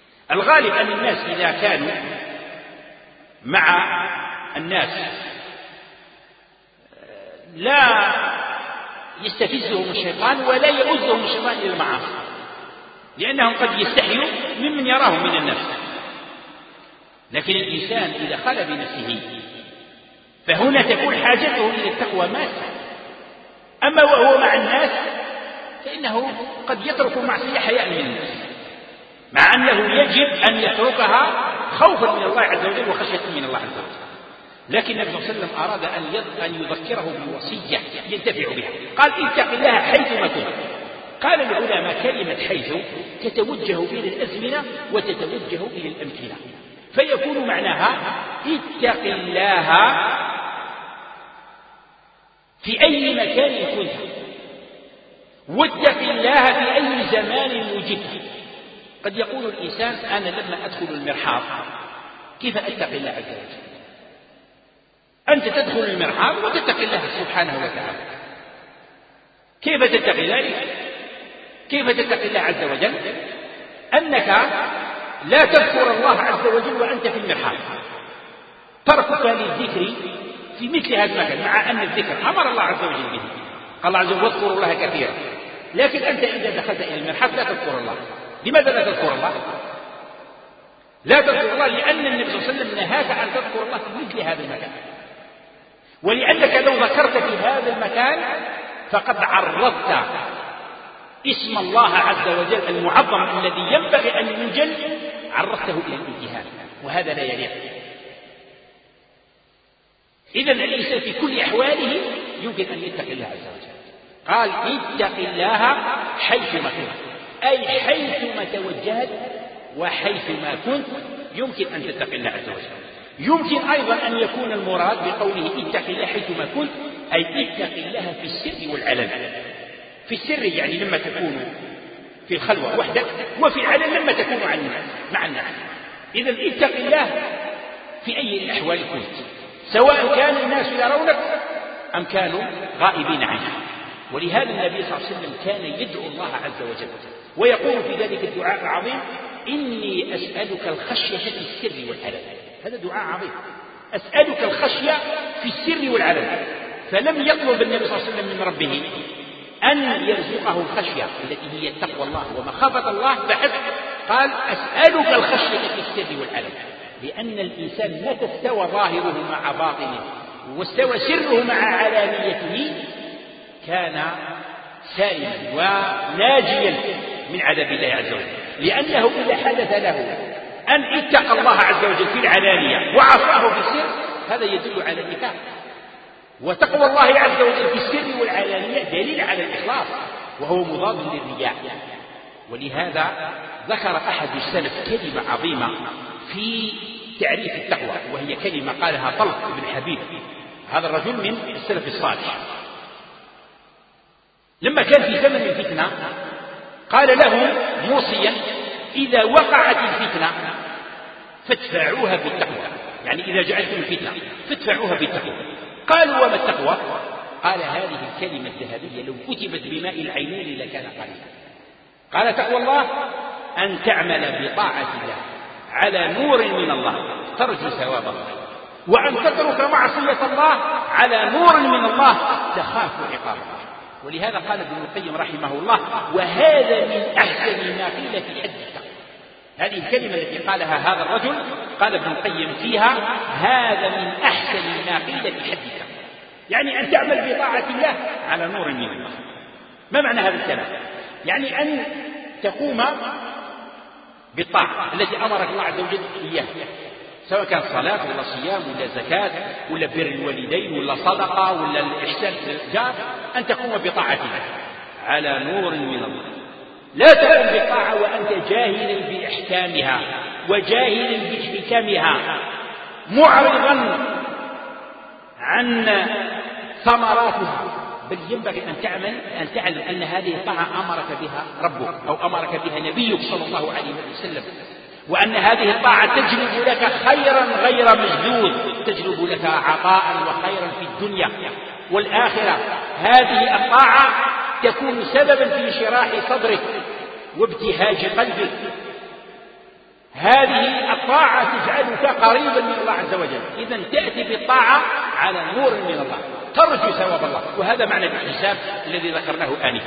الغالب أن الناس إذا كانوا مع الناس لا يستفزهم الشيطان ولا يؤذهم الشيطان إلى المعاصي، لأنهم قد يستحيوا ممن يراهم من الناس. لكن الإنسان إذا خلى بنفسه فهنا تكون حاجته إلى التقوى ماسة. أما وهو مع الناس فإنه قد يترك معصية حياء من الناس، مع أنه يجب أن يتركها خوفا من الله عز وجل وخشية من الله عز وجل. لكن النبي صلى الله عليه وسلم أراد أن يذكره بوصية ينتفع بها، قال اتق الله حيثما كنت. قال العلماء كلمة حيث تتوجه إلى الأزمنة وتتوجه إلى الأمكنة، فيكون معناها اتق الله في أي مكان كنت، واتق الله في أي زمان وجدت. قد يقول الإنسان أنا لما أدخل المرحاض كيف أتق الله عز وجل؟ أنت تدخل المرحاض وتتق الله سبحانه وتعالى. كيف تتق الله؟ كيف تتق الله عز وجل؟ أنك لا تذكر الله عز وجل وأنت في المرحاض، تركك للذكر في مثل هذا المكان، مع أن الذكر أمر الله عز وجل به، قال الله عز وجل واذكروا الله كثيرا، لكن أنت إذا دخلت إلى المرحاض لا تذكر الله. لماذا لا تذكر الله؟ لا تذكر الله لأن النبي صلى الله عليه وسلم نهاك أن تذكر الله في مثل هذا المكان، ولأنك لو ذكرت في هذا المكان فقد عرضت اسم الله عز وجل المعظم الذي ينبغي أن ينجل، عرضته إلى الانتهاء، وهذا لا يليق. إذن الإنسان في كل أحواله يمكن أن يتقي الله عز وجل. قال اتق الله حيثما كنت، أي حيثما توجهت وحيثما كنت يمكن أن تتقي الله عز وجل. يمكن أيضا أن يكون المراد بقوله اتق الله حيثما كنت أي اتق الله في السر والعلن. في السر يعني لما تكون في الخلوة وحدك، وفي العلن لما تكون مع الناس. إذن اتق الله في أي الأحوال كنت، سواء كان الناس يرونك أم كانوا غائبين عنك. ولهذا النبي صلى الله عليه وسلم كان يدعو الله عز وجل ويقول في ذلك الدعاء العظيم إني أسألك الخشية في السر والعلن. هذا دعاء عظيم، أسألك الخشية في السر والعلن. فلم يطلب النبي صلى الله عليه وسلم من ربه أن يرزقه الخشية التي هي تقوى الله ومخافة الله فحسب، قال أسألك الخشية في السر والعلن، لأن الإنسان متى استوى ظاهره مع باطنه واستوى سره مع علانيته كان سالما وناجيا من عذاب الله عز وجل. لأنه إذا حدث له أن اتقى الله عز وجل في العلانية وعصاه في السر هذا يدل على النفاق. وتقوى الله عز وجل في السر والعلانية دليل على الإخلاص وهو مضاد للرياء. ولهذا ذكر أحد السلف كلمة عظيمة في تعريف التقوى، وهي كلمة قالها طلق بن حبيب، هذا الرجل من السلف الصالح. لما كان في زمن الفتنة قال له موصيا إذا وقعت الفتنة فادفعوها بالتقوى، يعني إذا جاءتكم الفتنة فادفعوها بالتقوى. قالوا وما التقوى؟ قال هذه الكلمة الذهبية لو كتبت بماء العينين لكان قليلا. قال تقوى الله أن تعمل بطاعة الله على نور من الله ترجو ثواب الله، وأن تترك معصية الله على نور من الله تخاف عقاب الله. ولهذا قال ابن القيم رحمه الله وهذا من أحسن ما قيل في حد التقوى. هذه الكلمة التي قالها هذا الرجل قال ابن القيم فيها هذا من أحسن ما قيل في حد التقوى، يعني أن تعمل بطاعة الله على نور من الله. ما معنى هذا الكلام؟ يعني أن تقوم بالطاعة التي أمرك الله عز وجل إياها، سواء كان صلاة ولا صيام ولا زكاة ولا بر الوالدين ولا صدقة ولا الإحسان للجار، أن تقوم بطاعة الله على نور من الله. لا تقوم بالطاعة وأنت جاهل بإحكامها وجاهل بحكمها معرضا عن ثمراتها، بل ينبغي أن تعلم أن هذه الطاعة أمرك بها ربك أو أمرك بها نبيك صلى الله عليه وسلم، وأن هذه الطاعة تجلب لك خيرا غير مجدود، تجلب لك عطاء وخيرا في الدنيا والآخرة. هذه الطاعة تكون سببا في انشراح صدرك وابتهاج قلبك. هذه الطاعة تجعلك قريبا من الله عز وجل. إذن تأتي بالطاعة على نور من الله، ترجو ثواب الله، وهذا معنى الاحتساب الذي ذكرناه آنفا.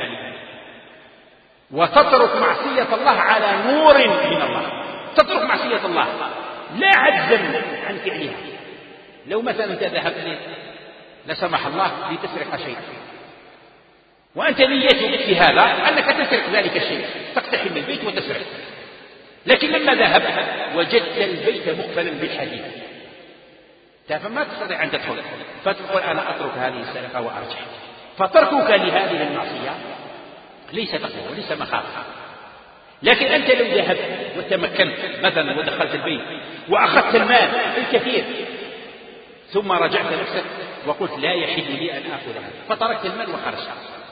وتترك معصية الله على نور من الله، تترك معصية الله لا عجزا عن فعلها. لو مثلا أنت ذهبت لا سمح الله لتسرق شيئا، وأنت نيتك في هذا أنك تسرق ذلك الشيء، تقتحم البيت وتسرق، لكن لما ذهبت وجدت البيت مقفلا بالحديد، فما تستطيع أن تدخل، فتقول أنا أترك هذه السرقة وأرجع. فتركك لهذه المعصية ليس تقوى وليس مخافة. لكن أنت لو ذهبت وتمكنت مثلا ودخلت البيت وأخذت المال الكثير ثم رجعت نفسك وقلت لا يحل لي أن آخذها، فتركت المال وخرجت،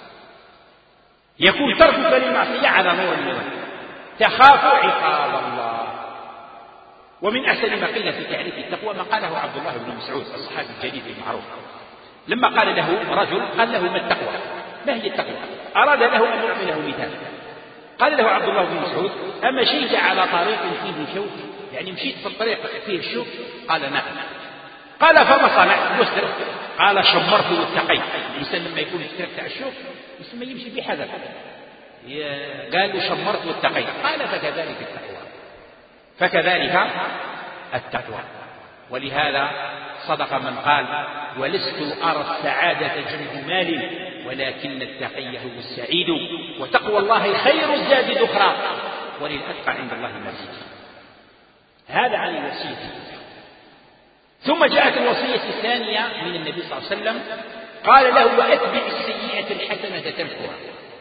يكون تركك للمعصية على نور من الله، تخاف عقاب الله. ومن أحسن ما قيل في تعريف التقوى ما قاله عبد الله بن مسعود الصحابي الجليل المعروف، لما قال له رجل قال له ما التقوى، ما هي التقوى؟ أراد له أن يعطي له مثال، قال له عبد الله بن مسعود أمشيت على طريق فيه شوك، يعني مشيت في الطريق فيه الشوك؟ قال نعم. قال فما صنعت؟ وسر. قال شمرت واتقيت. الإنسان لما يكون يترك الشوك يسمى يمشي بحذر، قال شمرت واتقيت. قال فكذلك التقوى، فكذلك التقوى. ولهذا صدق من قال ولست أرى السعادة جنب مال ولكن التقي هو السعيد، وتقوى الله خير الزاد ذخرا وللأتقى عند الله مزيد. هذا عن الوصية. ثم جاءت الوصية الثانية من النبي صلى الله عليه وسلم، قال له وأتبع السيئة الحسنة تمحها.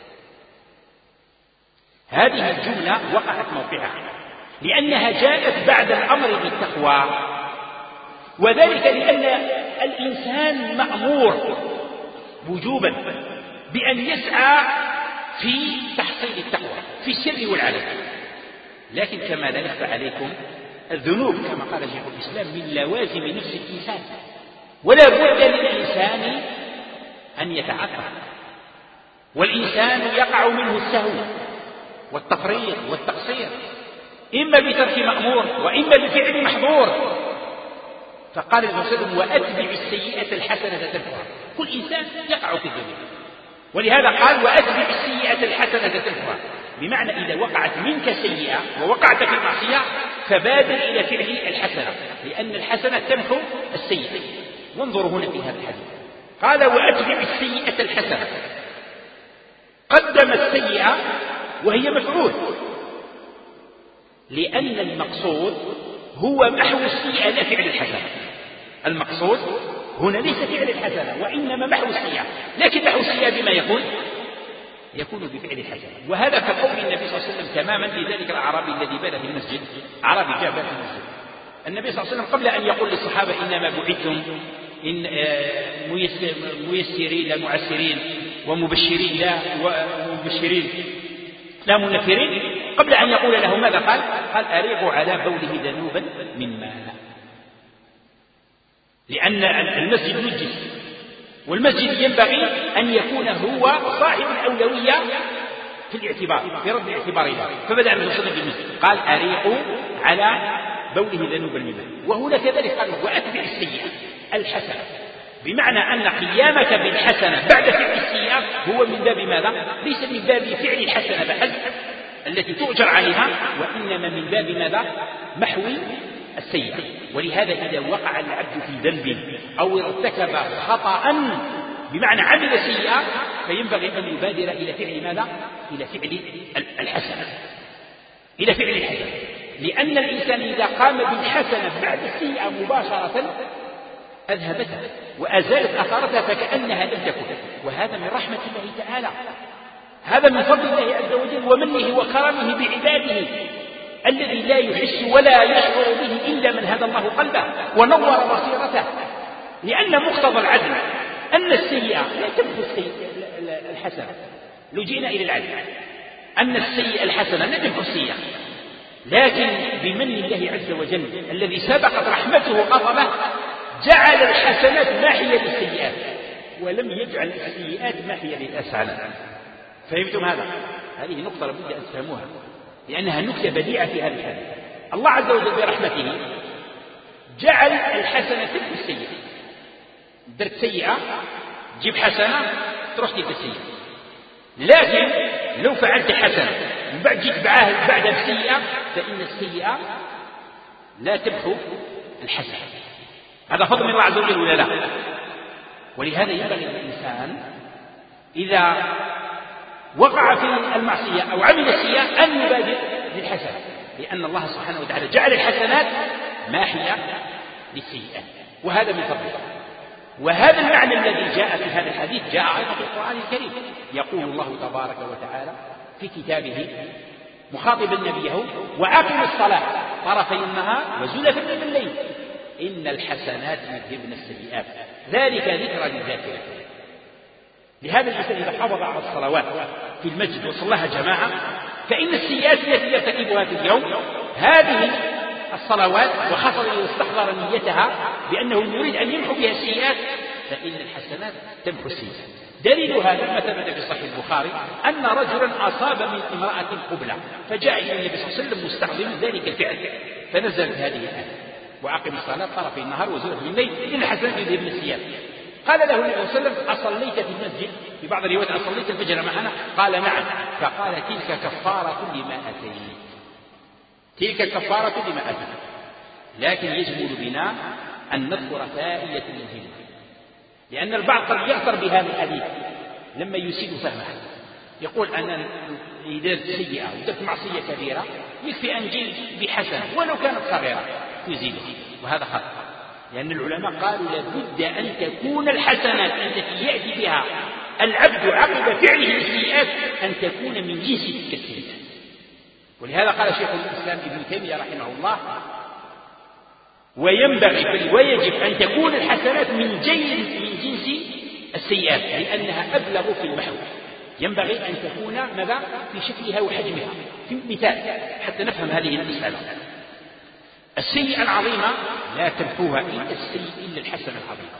هذه الجملة وقعت موقعها لأنها جاءت بعد الأمر بالتقوى، وذلك لأن الإنسان مأمور وجوبا بأن يسعى في تحصيل التقوى في السر والعلن. لكن كما لا يخفى عليكم الذنوب كما قال شيخ الإسلام من لوازم نفس الإنسان، ولا بد للإنسان أن يتعقل، والإنسان يقع منه السهو والتفريط والتقصير، إما بترك مأمور وإما بفعل محظور. فقال النبي صلى الله عليه وسلم وأتبع السيئة الحسنة تمحها. كل إنسان يقع في الذنوب، ولهذا قال وأتبع السيئة الحسنة تمحها، بمعنى إذا وقعت منك سيئة ووقعت في المعصية فبادر إلى فعل الحسنة، لأن الحسنة تمحو السيئة. وانظروا هنا في هذا الحديث قال وأتبع السيئة الحسنة، قدم السيئة وهي مفعول، لأن المقصود هو محو السيئة لا فعل الحسنة. المقصود هنا ليس فعل الحسنة وإنما محو السيئة، لكن محو السيئة بما يكون بفعل الحسنة. وهذا كقول النبي صلى الله عليه وسلم تماما في ذلك الأعرابي الذي بال في المسجد، أعرابي جاء بال في المسجد، النبي صلى الله عليه وسلم قبل أن يقول للصحابة إنما بعثتم إن ميسرين لا معسرين ومبشرين لا منفرين، قبل أن يقول له ماذا قال؟ قال أريقوا على بوله ذنوبا من ماء، لأن المسجد نجس، والمسجد ينبغي أن يكون هو صاحب الأولوية في الاعتبار، في رد الاعتبار له. فبدأ النبي صلى الله عليه وسلم بالمسجد قال أريقوا على بوله ذنوبا من ماء. وهنا كذلك قال وأتبع السيئة الحسنة، بمعنى أن قيامك بالحسنة بعد فعل السيئة هو من باب ماذا؟ ليس من باب فعل الحسنة بحسب التي تؤجر عليها، وإنما من باب ماذا؟ محو السيئة. ولهذا إذا وقع العبد في ذنب أو ارتكب خطأ بمعنى عمل سيئة فينبغي أن يبادر إلى فعل ماذا؟ إلى فعل الحسنة، إلى فعل الحسنة، لأن الإنسان إذا قام بالحسنة بعد السيئة مباشرة أذهبتها وأزالت أثارتها فكأنها لم تكن. وهذا من رحمة الله تعالى، هذا من فضل الله عز وجل ومنه وكرمه بعباده الذي لا يحس ولا يشعر به إلا من هدى الله قلبه ونور بصيرته. لأن مقتضى العدل أن السيئة لا تمحو الحسنة. لو جئنا إلى العدل أن السيئة الحسنة لا تمحو السيئة، لكن بمن الله عز وجل الذي سبقت رحمته غضبه جعل الحسنات ماحية للسيئات ولم يجعل السيئات ماحية للحسنات. فهمتم هذا؟ هذه نقطة لابد أن تفهموها، لأنها نكتة بديعة في هذا الحديث. الله عز وجل برحمته جعل الحسنة تلك السيئة. درت سيئة تجيب حسنة تروح تلك السيئة. لكن لو فعلت حسنة من بعد جيت بعدها بسيئة فإن السيئة لا تمحو الحسنة. هذا فضل من الله عز وجل ولا لا؟ ولهذا ينبغي للإنسان إذا وقع في المعصية أو عمل السيئة أن يبادر بالحسنة، لأن الله سبحانه وتعالى جعل الحسنات ماحية للسيئات، وهذا من فضله. وهذا المعنى الذي جاء في هذا الحديث جاء أيضا في القرآن الكريم. يقول الله تبارك وتعالى في كتابه مخاطبا نبيه: وأقم الصلاة طرفي النهار وزلفا من الليل إن الحسنات يذهبن السيئات ذلك ذكرى للذاكرين. لهذا الإنسان إذا حافظ على الصلوات في المسجد وصلاها جماعة فإن السيئات التي يرتكبها في اليوم هذه الصلوات، وخاصة إذا استحضر نيتها بأنه يريد أن يمحو بها السيئات فإن الحسنات تمحو السيئات. دليل هذا ما ثبت في صحيح البخاري أن رجلا أصاب من امرأة قبلة فجاء إلى النبي صلى الله عليه وسلم مستعظما ذلك الفعل، فنزلت هذه الآية: وأقم الصلاة طرفي النهار وزلفا من الليل إن الحسنات يذهبن السيئات. قال له النبي صلى الله عليه وسلم: أصليت في المسجد؟ في بعض الروايات: أصليت الفجر معنا؟ قال: نعم. فقال: تلك كفارة لما أتيت، تلك كفارة لما أتيت. لكن يجمل بنا أن نذكر فائدة مهمة، لأن البعض قد يغتر بهذا الحديث لما يسيء فهمه، يقول: أنا إذا درت سيئة ودرت معصية كبيرة يكفي أن جئت بحسنة ولو كانت صغيرة تزيده، وهذا خطأ. لأن العلماء قالوا لابد أن تكون الحسنات التي يأتي بها العبد عقب فعله السيئات أن تكون من جنس تلك السيئات. ولهذا قال شيخ الإسلام ابن تيمية رحمه الله: وينبغي ويجب أن تكون الحسنات من جنس السيئات لأنها أبلغ في المحو. ينبغي أن تكون ماذا في شكلها وحجمها. في مثال حتى نفهم هذه المسألة: السيئة العظيمة لا تمحوها إلا الحسنة العظيمة.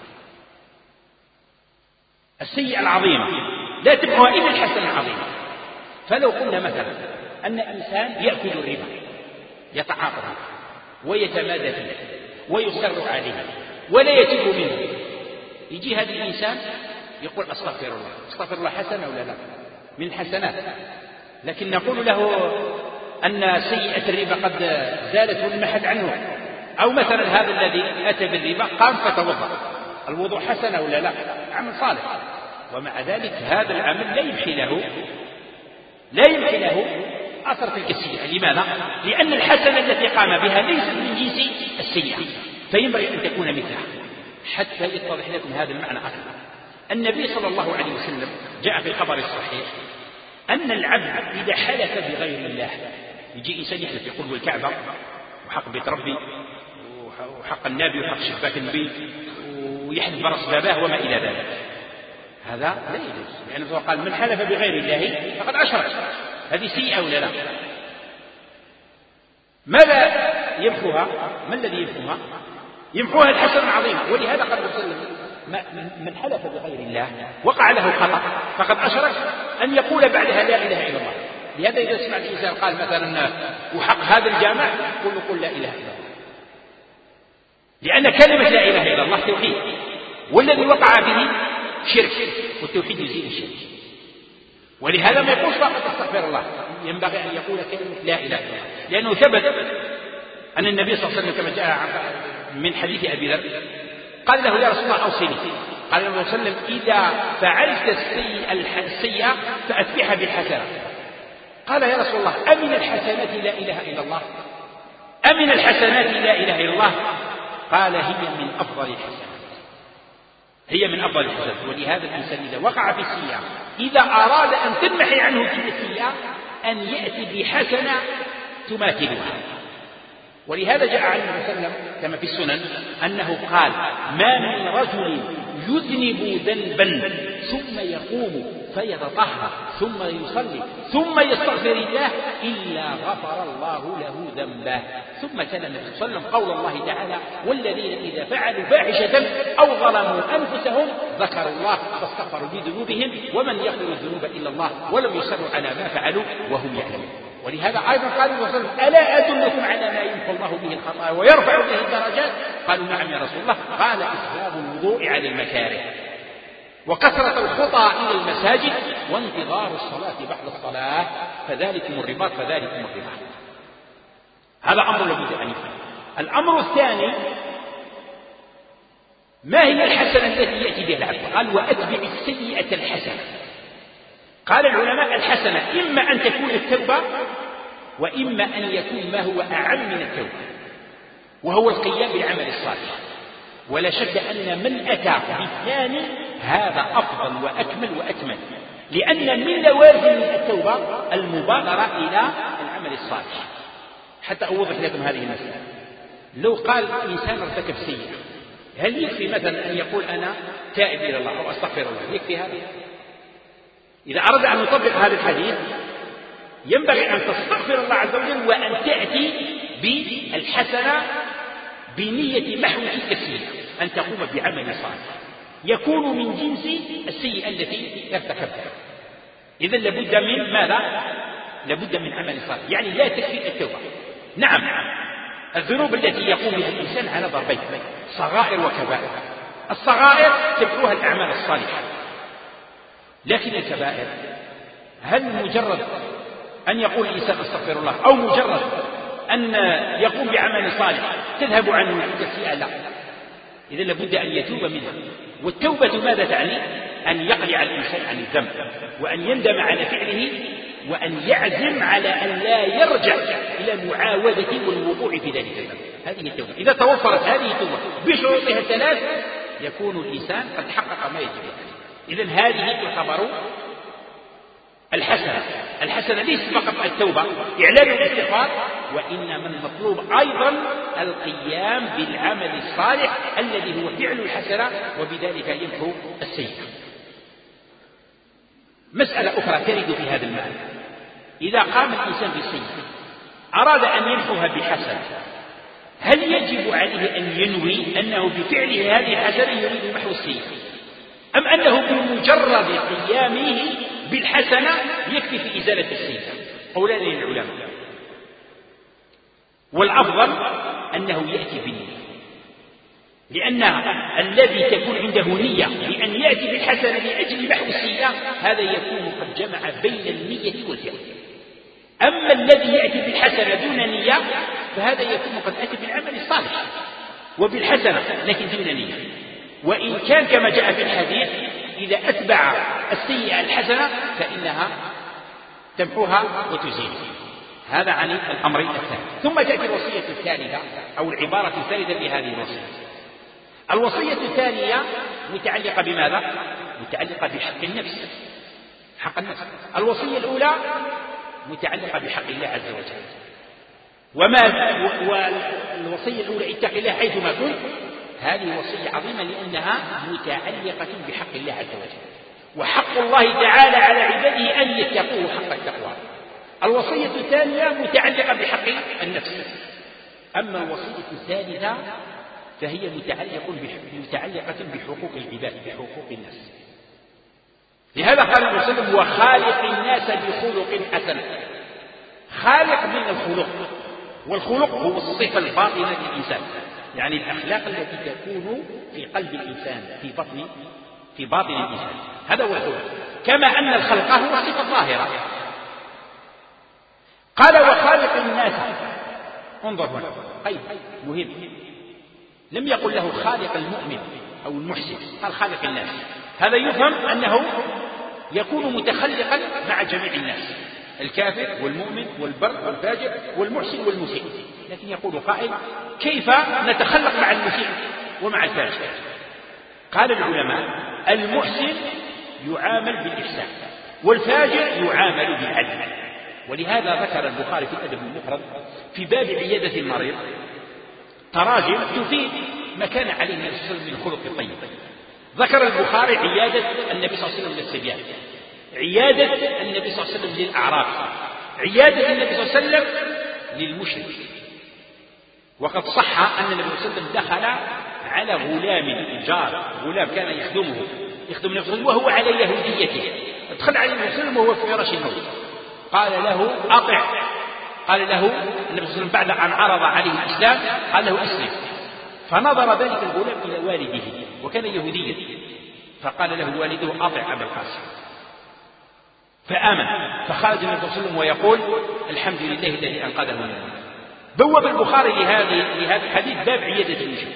السيئة العظيمة لا تمحوها إلا الحسنة العظيمة. فلو قلنا مثلا أن إنسان يأكل الربا يتعاطى ويتمادى فيه ويصر عليه ولا يتوب منه، يجي هذا الإنسان يقول: أستغفر الله. أستغفر الله حسنة ولا لا؟ من الحسنات. لكن نقول له أن سيئة الربا قد زالت وانمحت عنه. أو مثلا هذا الذي أتى بالربا قام فتوضأ، الوضوء حسنة ولا لا؟ عمل صالح. ومع ذلك هذا العمل لا يمحي له أثر تلك السيئة. لماذا؟ لأن الحسنة التي قام بها ليست من جنس السيئة، فينبغي أن تكون مثلها. حتى يتضح لكم هذا المعنى أكثر، النبي صلى الله عليه وسلم جاء في الخبر الصحيح أن العبد إذا حلف بغير الله، يجي إنسان يحلف يقول: والكعبة وحق بيت ربي وحق النبي وحق شباك النبي، ويحلف برأس باباه وما إلى ذلك، هذا لا يجوز. لأنه قال: من حلف بغير الله فقد أشرك. هذه سيئة ولا لا؟ ماذا يمحوها؟ ما الذي يمحوها؟ يمحوها الحسنة العظيمة. ولهذا قال الرسول صلى الله عليه وسلم: من حلف بغير الله وقع له خطأ فقد أشرك، أن يقول بعدها لا إله إلا الله. لهذا إذا سمع الإنسان قال مثلا: وحق هذا الجامع، قل لا إله إلا الله، لأن كلمة لا إله إلا الله توحيد، والذي وقع به شرك، والتوحيد يزيل الشرك. ولهذا ما يقولش فقط أستغفر الله، ينبغي أن يقول كلمة لا إله إلا الله، لأنه ثبت أن النبي صلى الله عليه وسلم كما جاء من حديث أبي ذر قال له: يا رسول الله أوصني. قال النبي صلى الله عليه وسلم: إذا فعلت السيئة فأتبعها بالحسنة. قال: يا رسول الله أمن الحسنات لا إله إلا الله؟ أمن الحسنات لا إله إلا الله؟ قال: هي من أفضل الحسنات، هي من أفضل الحسنات. ولهذا الإنسان إذا وقع في السيئة إذا أراد أن تمحي عنه تلك السيئة أن يأتي بحسنة تماثلها. ولهذا جاء عن النبي صلى الله عليه وسلم كما في السنن أنه قال: ما من رجل يذنب ذنبا ثم يقوم فيتطهر ثم يصلي ثم يستغفر الله إلا غفر الله له ذنبه. ثم تلا النبي صلى الله عليه وسلم قول الله تعالى: والذين إذا فعلوا فاحشة أو ظلموا أنفسهم ذكروا الله فاستغفروا لذنوبهم ومن يغفر الذنوب إلا الله ولم يصروا على ما فعلوا وهم يعلمون. ولهذا أيضا قال النبي صلى الله عليه وسلم: ألا أدلكم على ما يمحو الله به الخطايا ويرفع به الدرجات؟ قالوا: نعم يا رسول الله. قال: إسباغ الوضوء على المكاره، وكثرة الخطى إلى المساجد، وانتظار الصلاة بعد الصلاة، فذلكم الرباط فذلكم الرباط. هذا أمر لابد أن يفهم. الأمر الثاني: ما هي الحسنة التي يأتي بها العبد؟ قال: وأتبع السيئة الحسنة. قال العلماء: الحسنة إما أن تكون التوبة، وإما أن يكون ما هو أعم من التوبة، وهو القيام بالعمل الصالح. ولا شك أن من أتى بالثاني هذا أفضل وأكمل وأتمم، لأن من لوازم التوبة المبادرة إلى العمل الصالح. حتى أوضح لكم هذه المسألة: لو قال إنسان ارتكب سيئة، هل يكفي مثلا أن يقول أنا تائب إلى الله أو أستغفر الله؟ يكفي هذا؟ إذا أراد أن نطبق هذا الحديث ينبغي أن تستغفر الله عز وجل، وأن تأتي بالحسنة بنية محو تلك السيئة، أن تقوم بعمل صالح يكون من جنس السيئة التي ارتكبتها. إذن لابد من ماذا؟ لابد من عمل صالح. يعني لا تكفي التوبة. نعم، الذنوب التي يقوم بها الإنسان على ضربين: صغائر وكبائر. الصغائر تبعها الأعمال الصالحة، لكن الكبائر هل مجرد أن يقول الإنسان أستغفر الله أو مجرد أن يقوم بعمل صالح تذهب عنه تلك السيئة؟ لا، إذا لابد أن يتوب منها. والتوبة ماذا تعني؟ أن يقلع الإنسان عن الذنب، وأن يندم على فعله، وأن يعزم على أن لا يرجع إلى معاودة والوقوع في ذلك الذنب. هذه التوبة. إذا توفرت هذه التوبة بشروطها الثلاث يكون الإنسان قد حقق ما يجب عليه. إذن هذه تعتبر الحسنة. الحسنة ليست فقط التوبة إعلان الاستغفار، وإنما المطلوب أيضا القيام بالعمل الصالح الذي هو فعل الحسنة، وبذلك يمحو السيئة. مسألة أخرى ترد في هذا المعنى: إذا قام الإنسان بالسيئة أراد أن يمحوها بحسنة، هل يجب عليه أن ينوي أنه بفعله هذه الحسنة يريد محو السيئة، أم أنه بمجرد قيامه بالحسنة يكفي في إزالة السيئة؟ قولان للعلماء، والأفضل أنه يأتي بالنية، لأن الذي تكون عنده نية بأن يأتي بالحسنة لأجل محو السيئة هذا يكون قد جمع بين النية والفعل. أما الذي يأتي بالحسنة دون نية فهذا يكون قد أتى بالعمل الصالح وبالحسنة لكن دون نية. وإن كان كما جاء في الحديث إذا أتبع السيئة الحسنة فإنها تمحوها وتزيلها. هذا عن الأمر الثاني. ثم تأتي الوصية الثالثة أو العبارة الثالثة في هذه الوصية. الوصية الثانية متعلقة بماذا؟ متعلقة بحق النفس. حق النفس. الوصية الأولى متعلقة بحق الله عز وجل، والوصية الأولى اتق الله حيثما كنت، هذه وصية عظيمة لأنها متعلقة بحق الله عز وجل، وحق الله تعالى على عباده أن يتقوه حق التقوى. الوصية الثانية متعلقة بحق النفس. أما الوصية الثالثة فهي متعلقة بحقوق العباد، بحقوق الناس. لهذا قال النبي صلى الله عليه وسلم: وخالق الناس بخلق حسن. خالق من الخلق، والخلق هو الصفة الباطنة للإنسان، يعني الأخلاق التي تكون في قلب الإنسان، في باطن الإنسان، هذا هو الخلق. كما أن الخلق هو صفة ظاهرة. قال: وخالق الناس. انظر هنا قيد مهم، لم يقل له خالق المؤمن أو المحسن، قال خالق الناس. هذا يفهم أنه يكون متخلقا مع جميع الناس، الكافر والمؤمن والبر والفاجر والمحسن والمسيء. لكن يقول قائل: كيف نتخلق مع المسيء ومع الفاجر؟ قال العلماء: المحسن يعامل بالإحسان، والفاجر يعامل بالعدل. ولهذا ذكر البخاري في الأدب المفرد في باب عيادة المريض تراجم تفيد ما كان عليه النبي صلى الله عليه وسلم من خلق الطيب. ذكر البخاري عيادة النبي صلى الله عليه وسلم للصبيان، عيادة النبي صلى الله عليه وسلم للأعراب، عيادة النبي صلى الله عليه وسلم للمشرك. وقد صح أن النبي صلى الله عليه وسلم دخل على غلام جار، غلام كان يخدم النبي وهو على يهوديته، ادخل عليه النبي صلى الله عليه وسلم وهو في فراش الموت، قال له أطع، قال له النبي صلى الله عليه وسلم بعد أن عرض عليه الإسلام قال له أسلم. فنظر ذلك الغلام إلى والده وكان يهوديا، فقال له والده أطع أبا القاسم، فآمن. فخرج النبي صلى الله عليه وسلم ويقول الحمد لله الذي أنقذه من النار. بوب البخاري لهذا الحديث باب عيادة الوجه،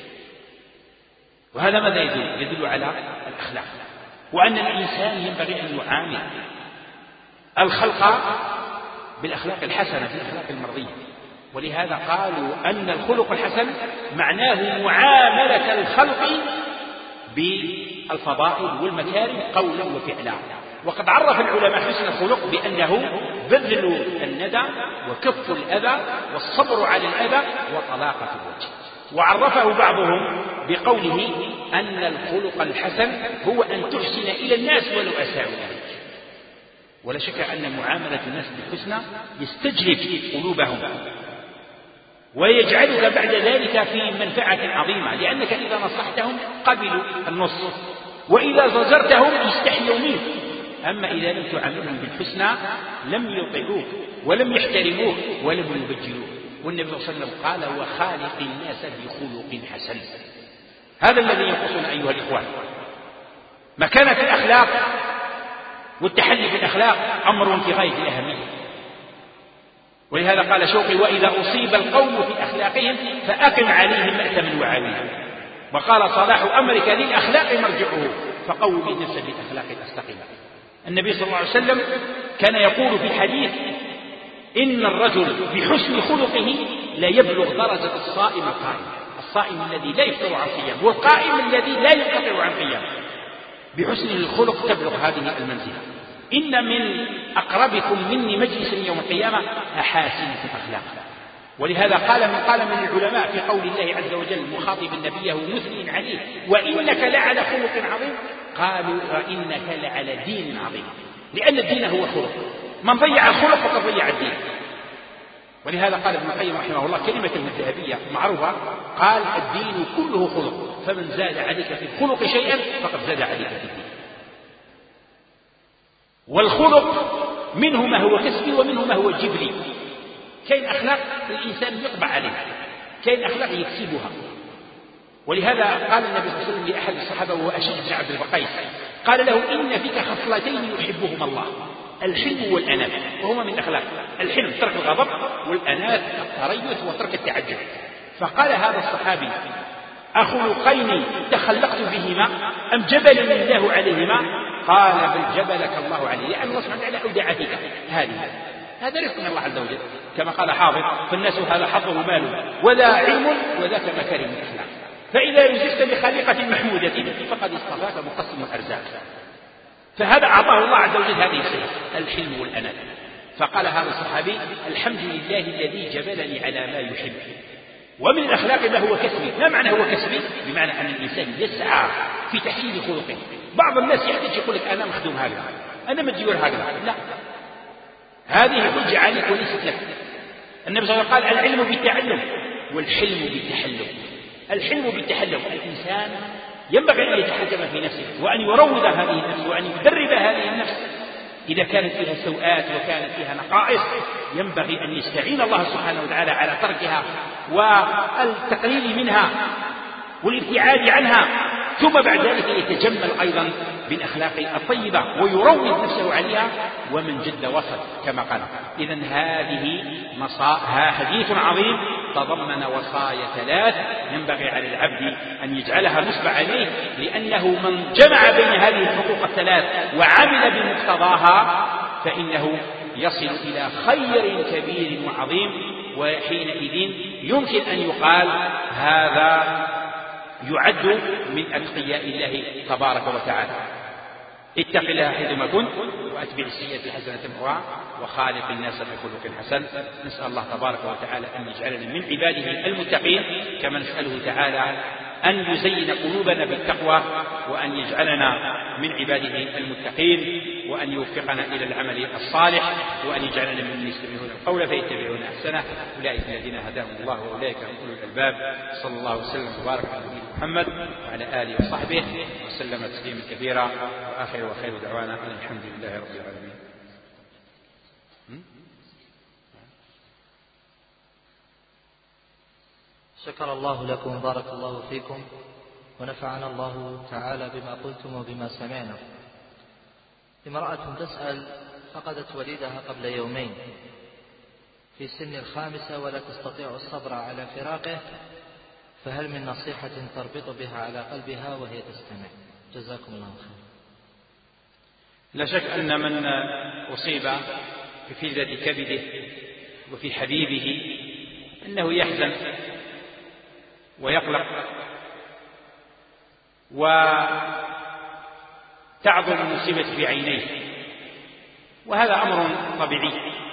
وهذا ماذا يدل؟ يدل على الأخلاق، وأن الإنسان ينبغي أن يعامل الخلق بالأخلاق الحسنة بالأخلاق المرضية. ولهذا قالوا أن الخلق الحسن معناه معاملة الخلق بالفضائل والمكارم قولا وفعلا. وقد عرف العلماء حسن الخلق بأنه بذل الندى وكف الأذى والصبر على الأذى وطلاقة الوجه. وعرفه بعضهم بقوله أن الخلق الحسن هو أن تحسن إلى الناس ولو أساءوا إليك. ولا شك أن معاملة الناس بالحسنى يستجلب قلوبهم ويجعلك بعد ذلك في منفعة عظيمة، لأنك إذا نصحتهم قبلوا النص، وإذا زجرتهم استحيوا منك. أما إذا لم تعاملهم بالحسنى لم يطيعوك ولم يحترموك ولم يبجلوك. والنبي صلى الله عليه وسلم قال وخالق الناس بخلق حسن. هذا الذي ينقصنا أيها الإخوان. مكانة الأخلاق والتحلي بالأخلاق أمر في غاية الأهمية. ولهذا قال شوقي وإذا أصيب القوم في أخلاقهم فأقم عليهم مأتما وعاليا. وقال صلاح أمرك للأخلاق مرجعه فقوم النفس بالأخلاق تستقيم. النبي صلى الله عليه وسلم كان يقول في الحديث إن الرجل بحسن خلقه لا يبلغ درجة الصائم القائم، الصائم الذي لا يفطر عن صيام والقائم الذي لا ينقطع عن قيام. بحسن الخلق تبلغ هذه المنزلة. إن من أقربكم مني مجلسا يوم القيامة أحاسنكم أخلاقا. ولهذا قال من العلماء في قول الله عز وجل مخاطبا نبيه مثني عليه وإنك لعلى خلق عظيم، قالوا وإنك لعلى دين عظيم، لأن الدين هو خلق. من ضيع الخلق فقد ضيع الدين. ولهذا قال ابن القيم رحمه الله كلمة الذهبية معروفة، قال الدين كله خلق، فمن زاد عليك في الخلق شيئا فقد زاد عليك في الدين. والخلق منه ما هو كسبي ومنه ما هو جبلي. كاين أخلاق الإنسان يطبع عليها، كاين أخلاق يكسبها. ولهذا قال النبي صلى الله عليه وسلم لأحد الصحابة وهو أشد بن عبد البقيس قال له إن فيك خصلتين يحبهما الله الحلم والأنات، وهما من أخلاق. الحلم ترك الغضب، والأنات التريث وترك التعجب. فقال هذا الصحابي أخلقين تخلقت بهما أم جبل الله عليهما؟ قال بل جبلك الله عليه، لأن الله سبحانه وتعالى أودع فيك هذا رزق من الله عز وجل. كما قال حافظ فالناس هذا حظه ماله وذا علم وذاك مكارم الأخلاق. فإذا رزقت بخليقة محمودة فقد اصطفاك مقسم الأرزاق. فهذا أعطاه الله عز وجل هذه الصفة الحلم والأنات. فقال هذا الصحابي الحمد لله الذي جبلني على ما يحب. ومن الأخلاق ما هو كسبي. ما معنى هو كسبي؟ بمعنى أن الإنسان يسعى في تحسين خلقه. بعض الناس يحتاج يقول لك أنا مخدوم هكذا، أنا مديور هكذا. لا، هذه حجة عليك وليست لك. النبي صلى الله عليه وسلم قال العلم بالتعلم والحلم بالتحلم. الحلم بالتحلم، الإنسان ينبغي أن يتحكم في نفسه وأن يروض هذه النفس وأن يدرب هذه النفس. إذا كانت فيها سوءات وكانت فيها نقائص ينبغي أن يستعين الله سبحانه وتعالى على تركها والتقليل منها والابتعاد عنها، ثم بعد ذلك يتجمل أيضا بالأخلاق الطيبة ويروض نفسه عليها. ومن جد وصل كما قال. إذن هذه حديث عظيم تضمن وصايا ثلاث ينبغي على العبد أن يجعلها نصب عليه، لأنه من جمع بين هذه الحقوق الثلاث وعمل بمقتضاها فإنه يصل إلى خير كبير وعظيم. وحينئذ يمكن أن يقال هذا يعد من أتقياء الله تبارك وتعالى. اتق الله حيثما كنت وأتبع السيئة الحسنة تمحها وخالق الناس بخلق حسن. نسأل الله تبارك وتعالى أن يجعلنا من عباده المتقين، كما نسأله تعالى أن يزين قلوبنا بالتقوى وأن يجعلنا من عباده المتقين وأن يوفقنا إلى العمل الصالح وأن يجعلنا ممن يستمعون القول فيتبعون أحسنه. أولئك الذين هداهم الله وأولئك هم أولو الألباب. صلى الله وسلم وبارك على نبينا محمد وعلى آله وصحبه وسلم تسليما كثيرا. وآخر وخير دعوانا أن الحمد لله رب العالمين. شكر الله لكم بارك الله فيكم ونفعنا الله تعالى بما قلتم وبما سمعنا. امرأة تسأل فقدت وليدها قبل يومين في سن 5 ولا تستطيع الصبر على فراقه، فهل من نصيحة تربط بها على قلبها وهي تستمع؟ جزاكم الله خير. لا شك أن من أصيب بفلذة كبده وفي حبيبه أنه يحزن ويقلق وتعظم المصيبة في عينيه، وهذا أمر طبيعي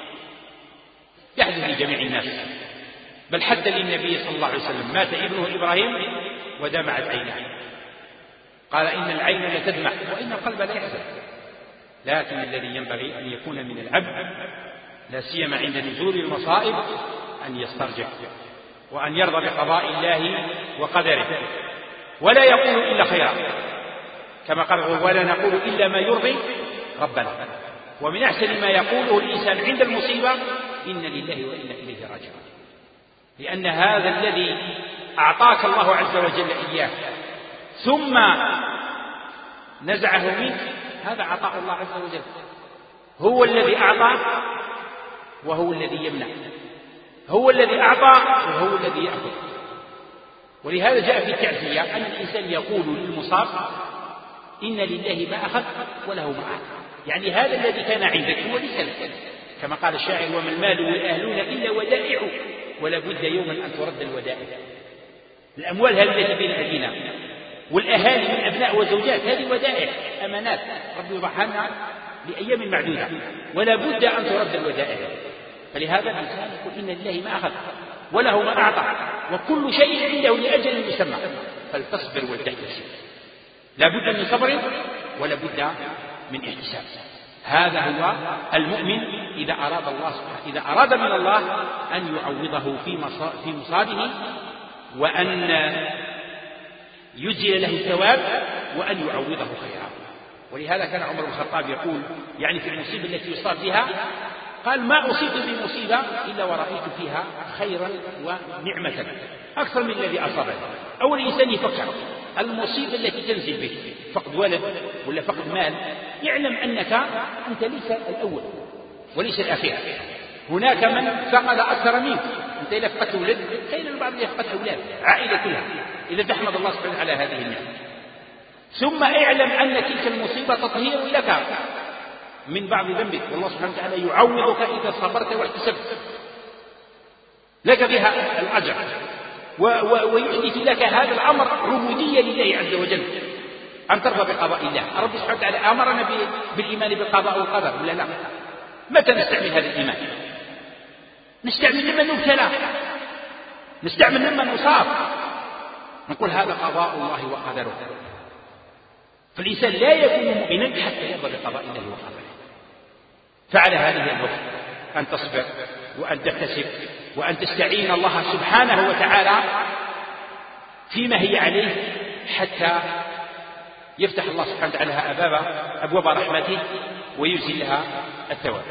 يحدث لجميع الناس، بل حتى للنبي صلى الله عليه وسلم مات ابنه إبراهيم ودمعت عيناه، قال إن العين لتدمع وإن القلب لا يحزن، لكن الذي ينبغي أن يكون من العبد لا سيما عند نزول المصائب أن يسترجع وأن يرضى بقضاء الله وقدره، ولا يقول إلا خيرا كما قال ولا نقول إلا ما يرضي ربنا. ومن أحسن ما يقوله الإنسان عند المصيبة إن لله وإنا إليه راجعون، لأن هذا الذي أعطاك الله عز وجل إياه ثم نزعه منك هذا عطاء الله عز وجل، هو الذي أعطى وهو الذي يمنع، هو الذي أعطى وهو الذي يأخذ. ولهذا جاء في التعزية أن الإنسان يقول للمصاب إن لله ما أخذ وله ما أعطى، يعني هذا الذي كان عندك هو ليس لك، كما قال الشاعر وما المال والأهلون إلا ودائع ولا بد يوما أن ترد الودائع. الأموال هذه التي بين أيدينا والأهالي من أبناء وزوجات هذه ودائع أمانات ربي يضعها لأيام معدودة ولا بد أن ترد الودائع. فلهذا الإنسان يقول إن لله ما أخذ وله ما أعطى وكل شيء عنده لأجل مسمى، فلتصبر ولتحتسب، لا بد من صبر ولا بد من احتساب. هذا هو المؤمن إذا أراد الله سبحانه إذا أراد من الله أن يعوضه في مصابه وأن يجزي له الثواب وأن يعوضه خيرا. ولهذا كان عمر بن الخطاب يقول يعني في المصيبة التي يصاب بها قال ما أصيبت بمصيبة إلا ورأيت فيها خيرا ونعمة أكثر من الذي أصابني. أول إنسان يفكر المصيبة التي تنزل به فقد ولد ولا فقد مال يعلم أنك أنت ليس الأول وليس الأخير، هناك من فقد أكثر منك، أنت إذا فقدت ولد خير البعض يفقد أولاد عائلة كلها، إذا تحمد الله سبحانه على هذه النعمة. ثم اعلم أن تلك المصيبة تطهير لك من بعض ذنبك، والله سبحانه وتعالى يعوضك إذا صبرت واحتسبت لك بها الأجر ويحدث لك هذا الأمر عبودية لله عز وجل أن ترضى بقضاء الله. رب سبحانه وتعالى أمرنا بالإيمان بالقضاء والقدر ولا لا؟ متى نستعمل هذا الإيمان؟ نستعمل لمن نبتلى، نستعمل لمن نصاب، نقول هذا قضاء الله وقدره. فالإنسان لا يكون مؤمنا حتى يرضى بقضاء الله وقدره. فعلى هذه الوقت أن تصبر وأن تحتسب وأن تستعين الله سبحانه وتعالى فيما هي عليه حتى يفتح الله سبحانه وتعالى أبواب رحمته ويجزي لها الثواب.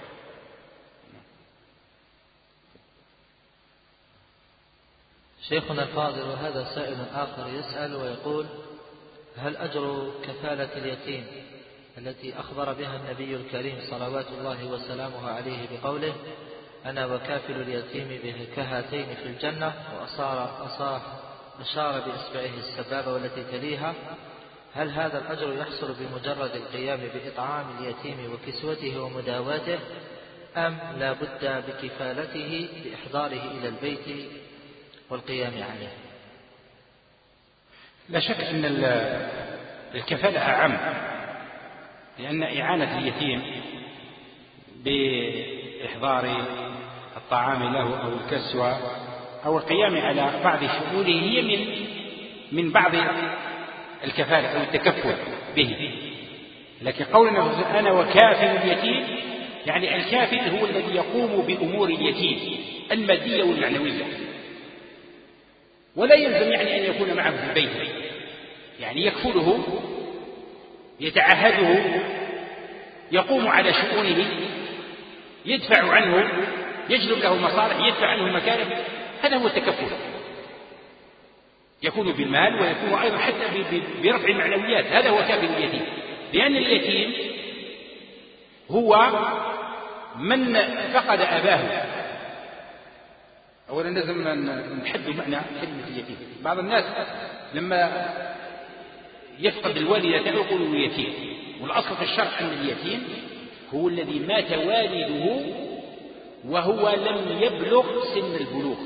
شيخنا الفاضل، وهذا سائل آخر يسأل ويقول هل أجر كفالة اليتيم التي أخبر بها النبي الكريم صلوات الله وسلامه عليه بقوله أنا وكافل اليتيم كهاتين في الجنة أشار بإصبعه السبابة والتي تليها، هل هذا الأجر يحصل بمجرد القيام بإطعام اليتيم وكسوته ومداواته أم لا بد بكفالته بإحضاره إلى البيت والقيام عليه؟ لا شك أن الكفالة أعم، لأن إعانة اليتيم بإحضار الطعام له أو الكسوة أو القيام على بعض شؤونه هي من بعض الكفالة أو التكفل به. لكن قولنا أنا وكافل اليتيم يعني الكافل هو الذي يقوم بأمور اليتيم المادية والمعنوية، ولا يلزم يعني أن يكون معه في البيت، يعني يكفله يتعهده يقوم على شؤونه يدفع عنه، يجلب له المصالح، يدفع عنه المكارم، هذا هو التكفل. يكون بالمال ويكون أيضا حتى برفع المعنويات، هذا هو كافل اليتيم. لأن اليتيم هو من فقد أباه. أولا لازم نحدد معنى كلمة اليتيم. بعض الناس لما يفقد الوالدة يقول يتيم، والأصل في الشرع أن اليتيم هو الذي مات والده وهو لم يبلغ سن البلوغ.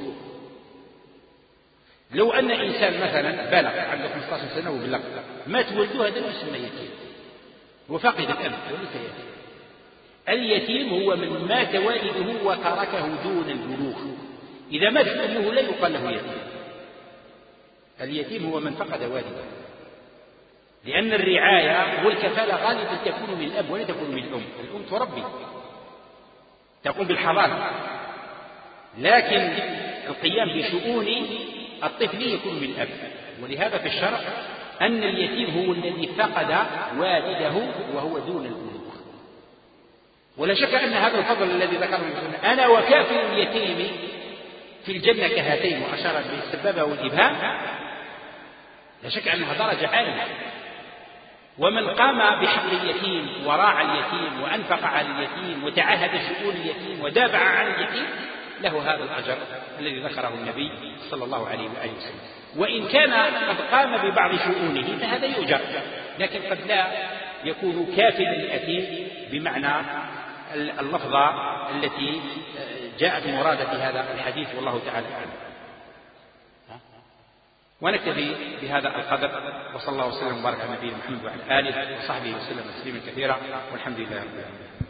لو أن إنسان مثلا بلغ عنده 15 سنة وبلغ، مات والده، هذا يسمى يتيم، وفقد الأب وليس يتيم. اليتيم هو من مات والده وتركه دون البلوغ. إذا مات أمه لا يقال له يتيم. اليتيم هو من فقد والده، لأن الرعاية والكفالة غالبا تكون من الأب ولا تكون من الأم. الأم تربي، تقوم بالحضانة، لكن القيام بشؤون الطفل يكون من الأب. ولهذا في الشرع أن اليتيم هو الذي فقد والده وهو دون البلوغ. ولا شك أن هذا الفضل الذي ذكره النبي، أنا وكافل اليتيم في الجنة كهاتين، وأشار بالسبابة والإبهام، لا شك أنها درجة عالية. ومن قام بحق اليتيم وراعى اليتيم وأنفق على اليتيم وتعهد شؤون اليتيم ودافع عن اليتيم له هذا الأجر الذي ذكره النبي صلى الله عليه وآله وسلم. وإن كان قد قام ببعض شؤونه فهذا يؤجر، لكن قد لا يكون كافلا اليتيم بمعنى اللفظة التي جاءت مرادة في هذا الحديث، والله تعالى أعلم. ونكتفي بهذا القدر، وصلى الله وسلم وبارك على نبينا محمد وعلى آله وصحبه وسلم تسليما كثيرا، والحمد لله رب العالمين.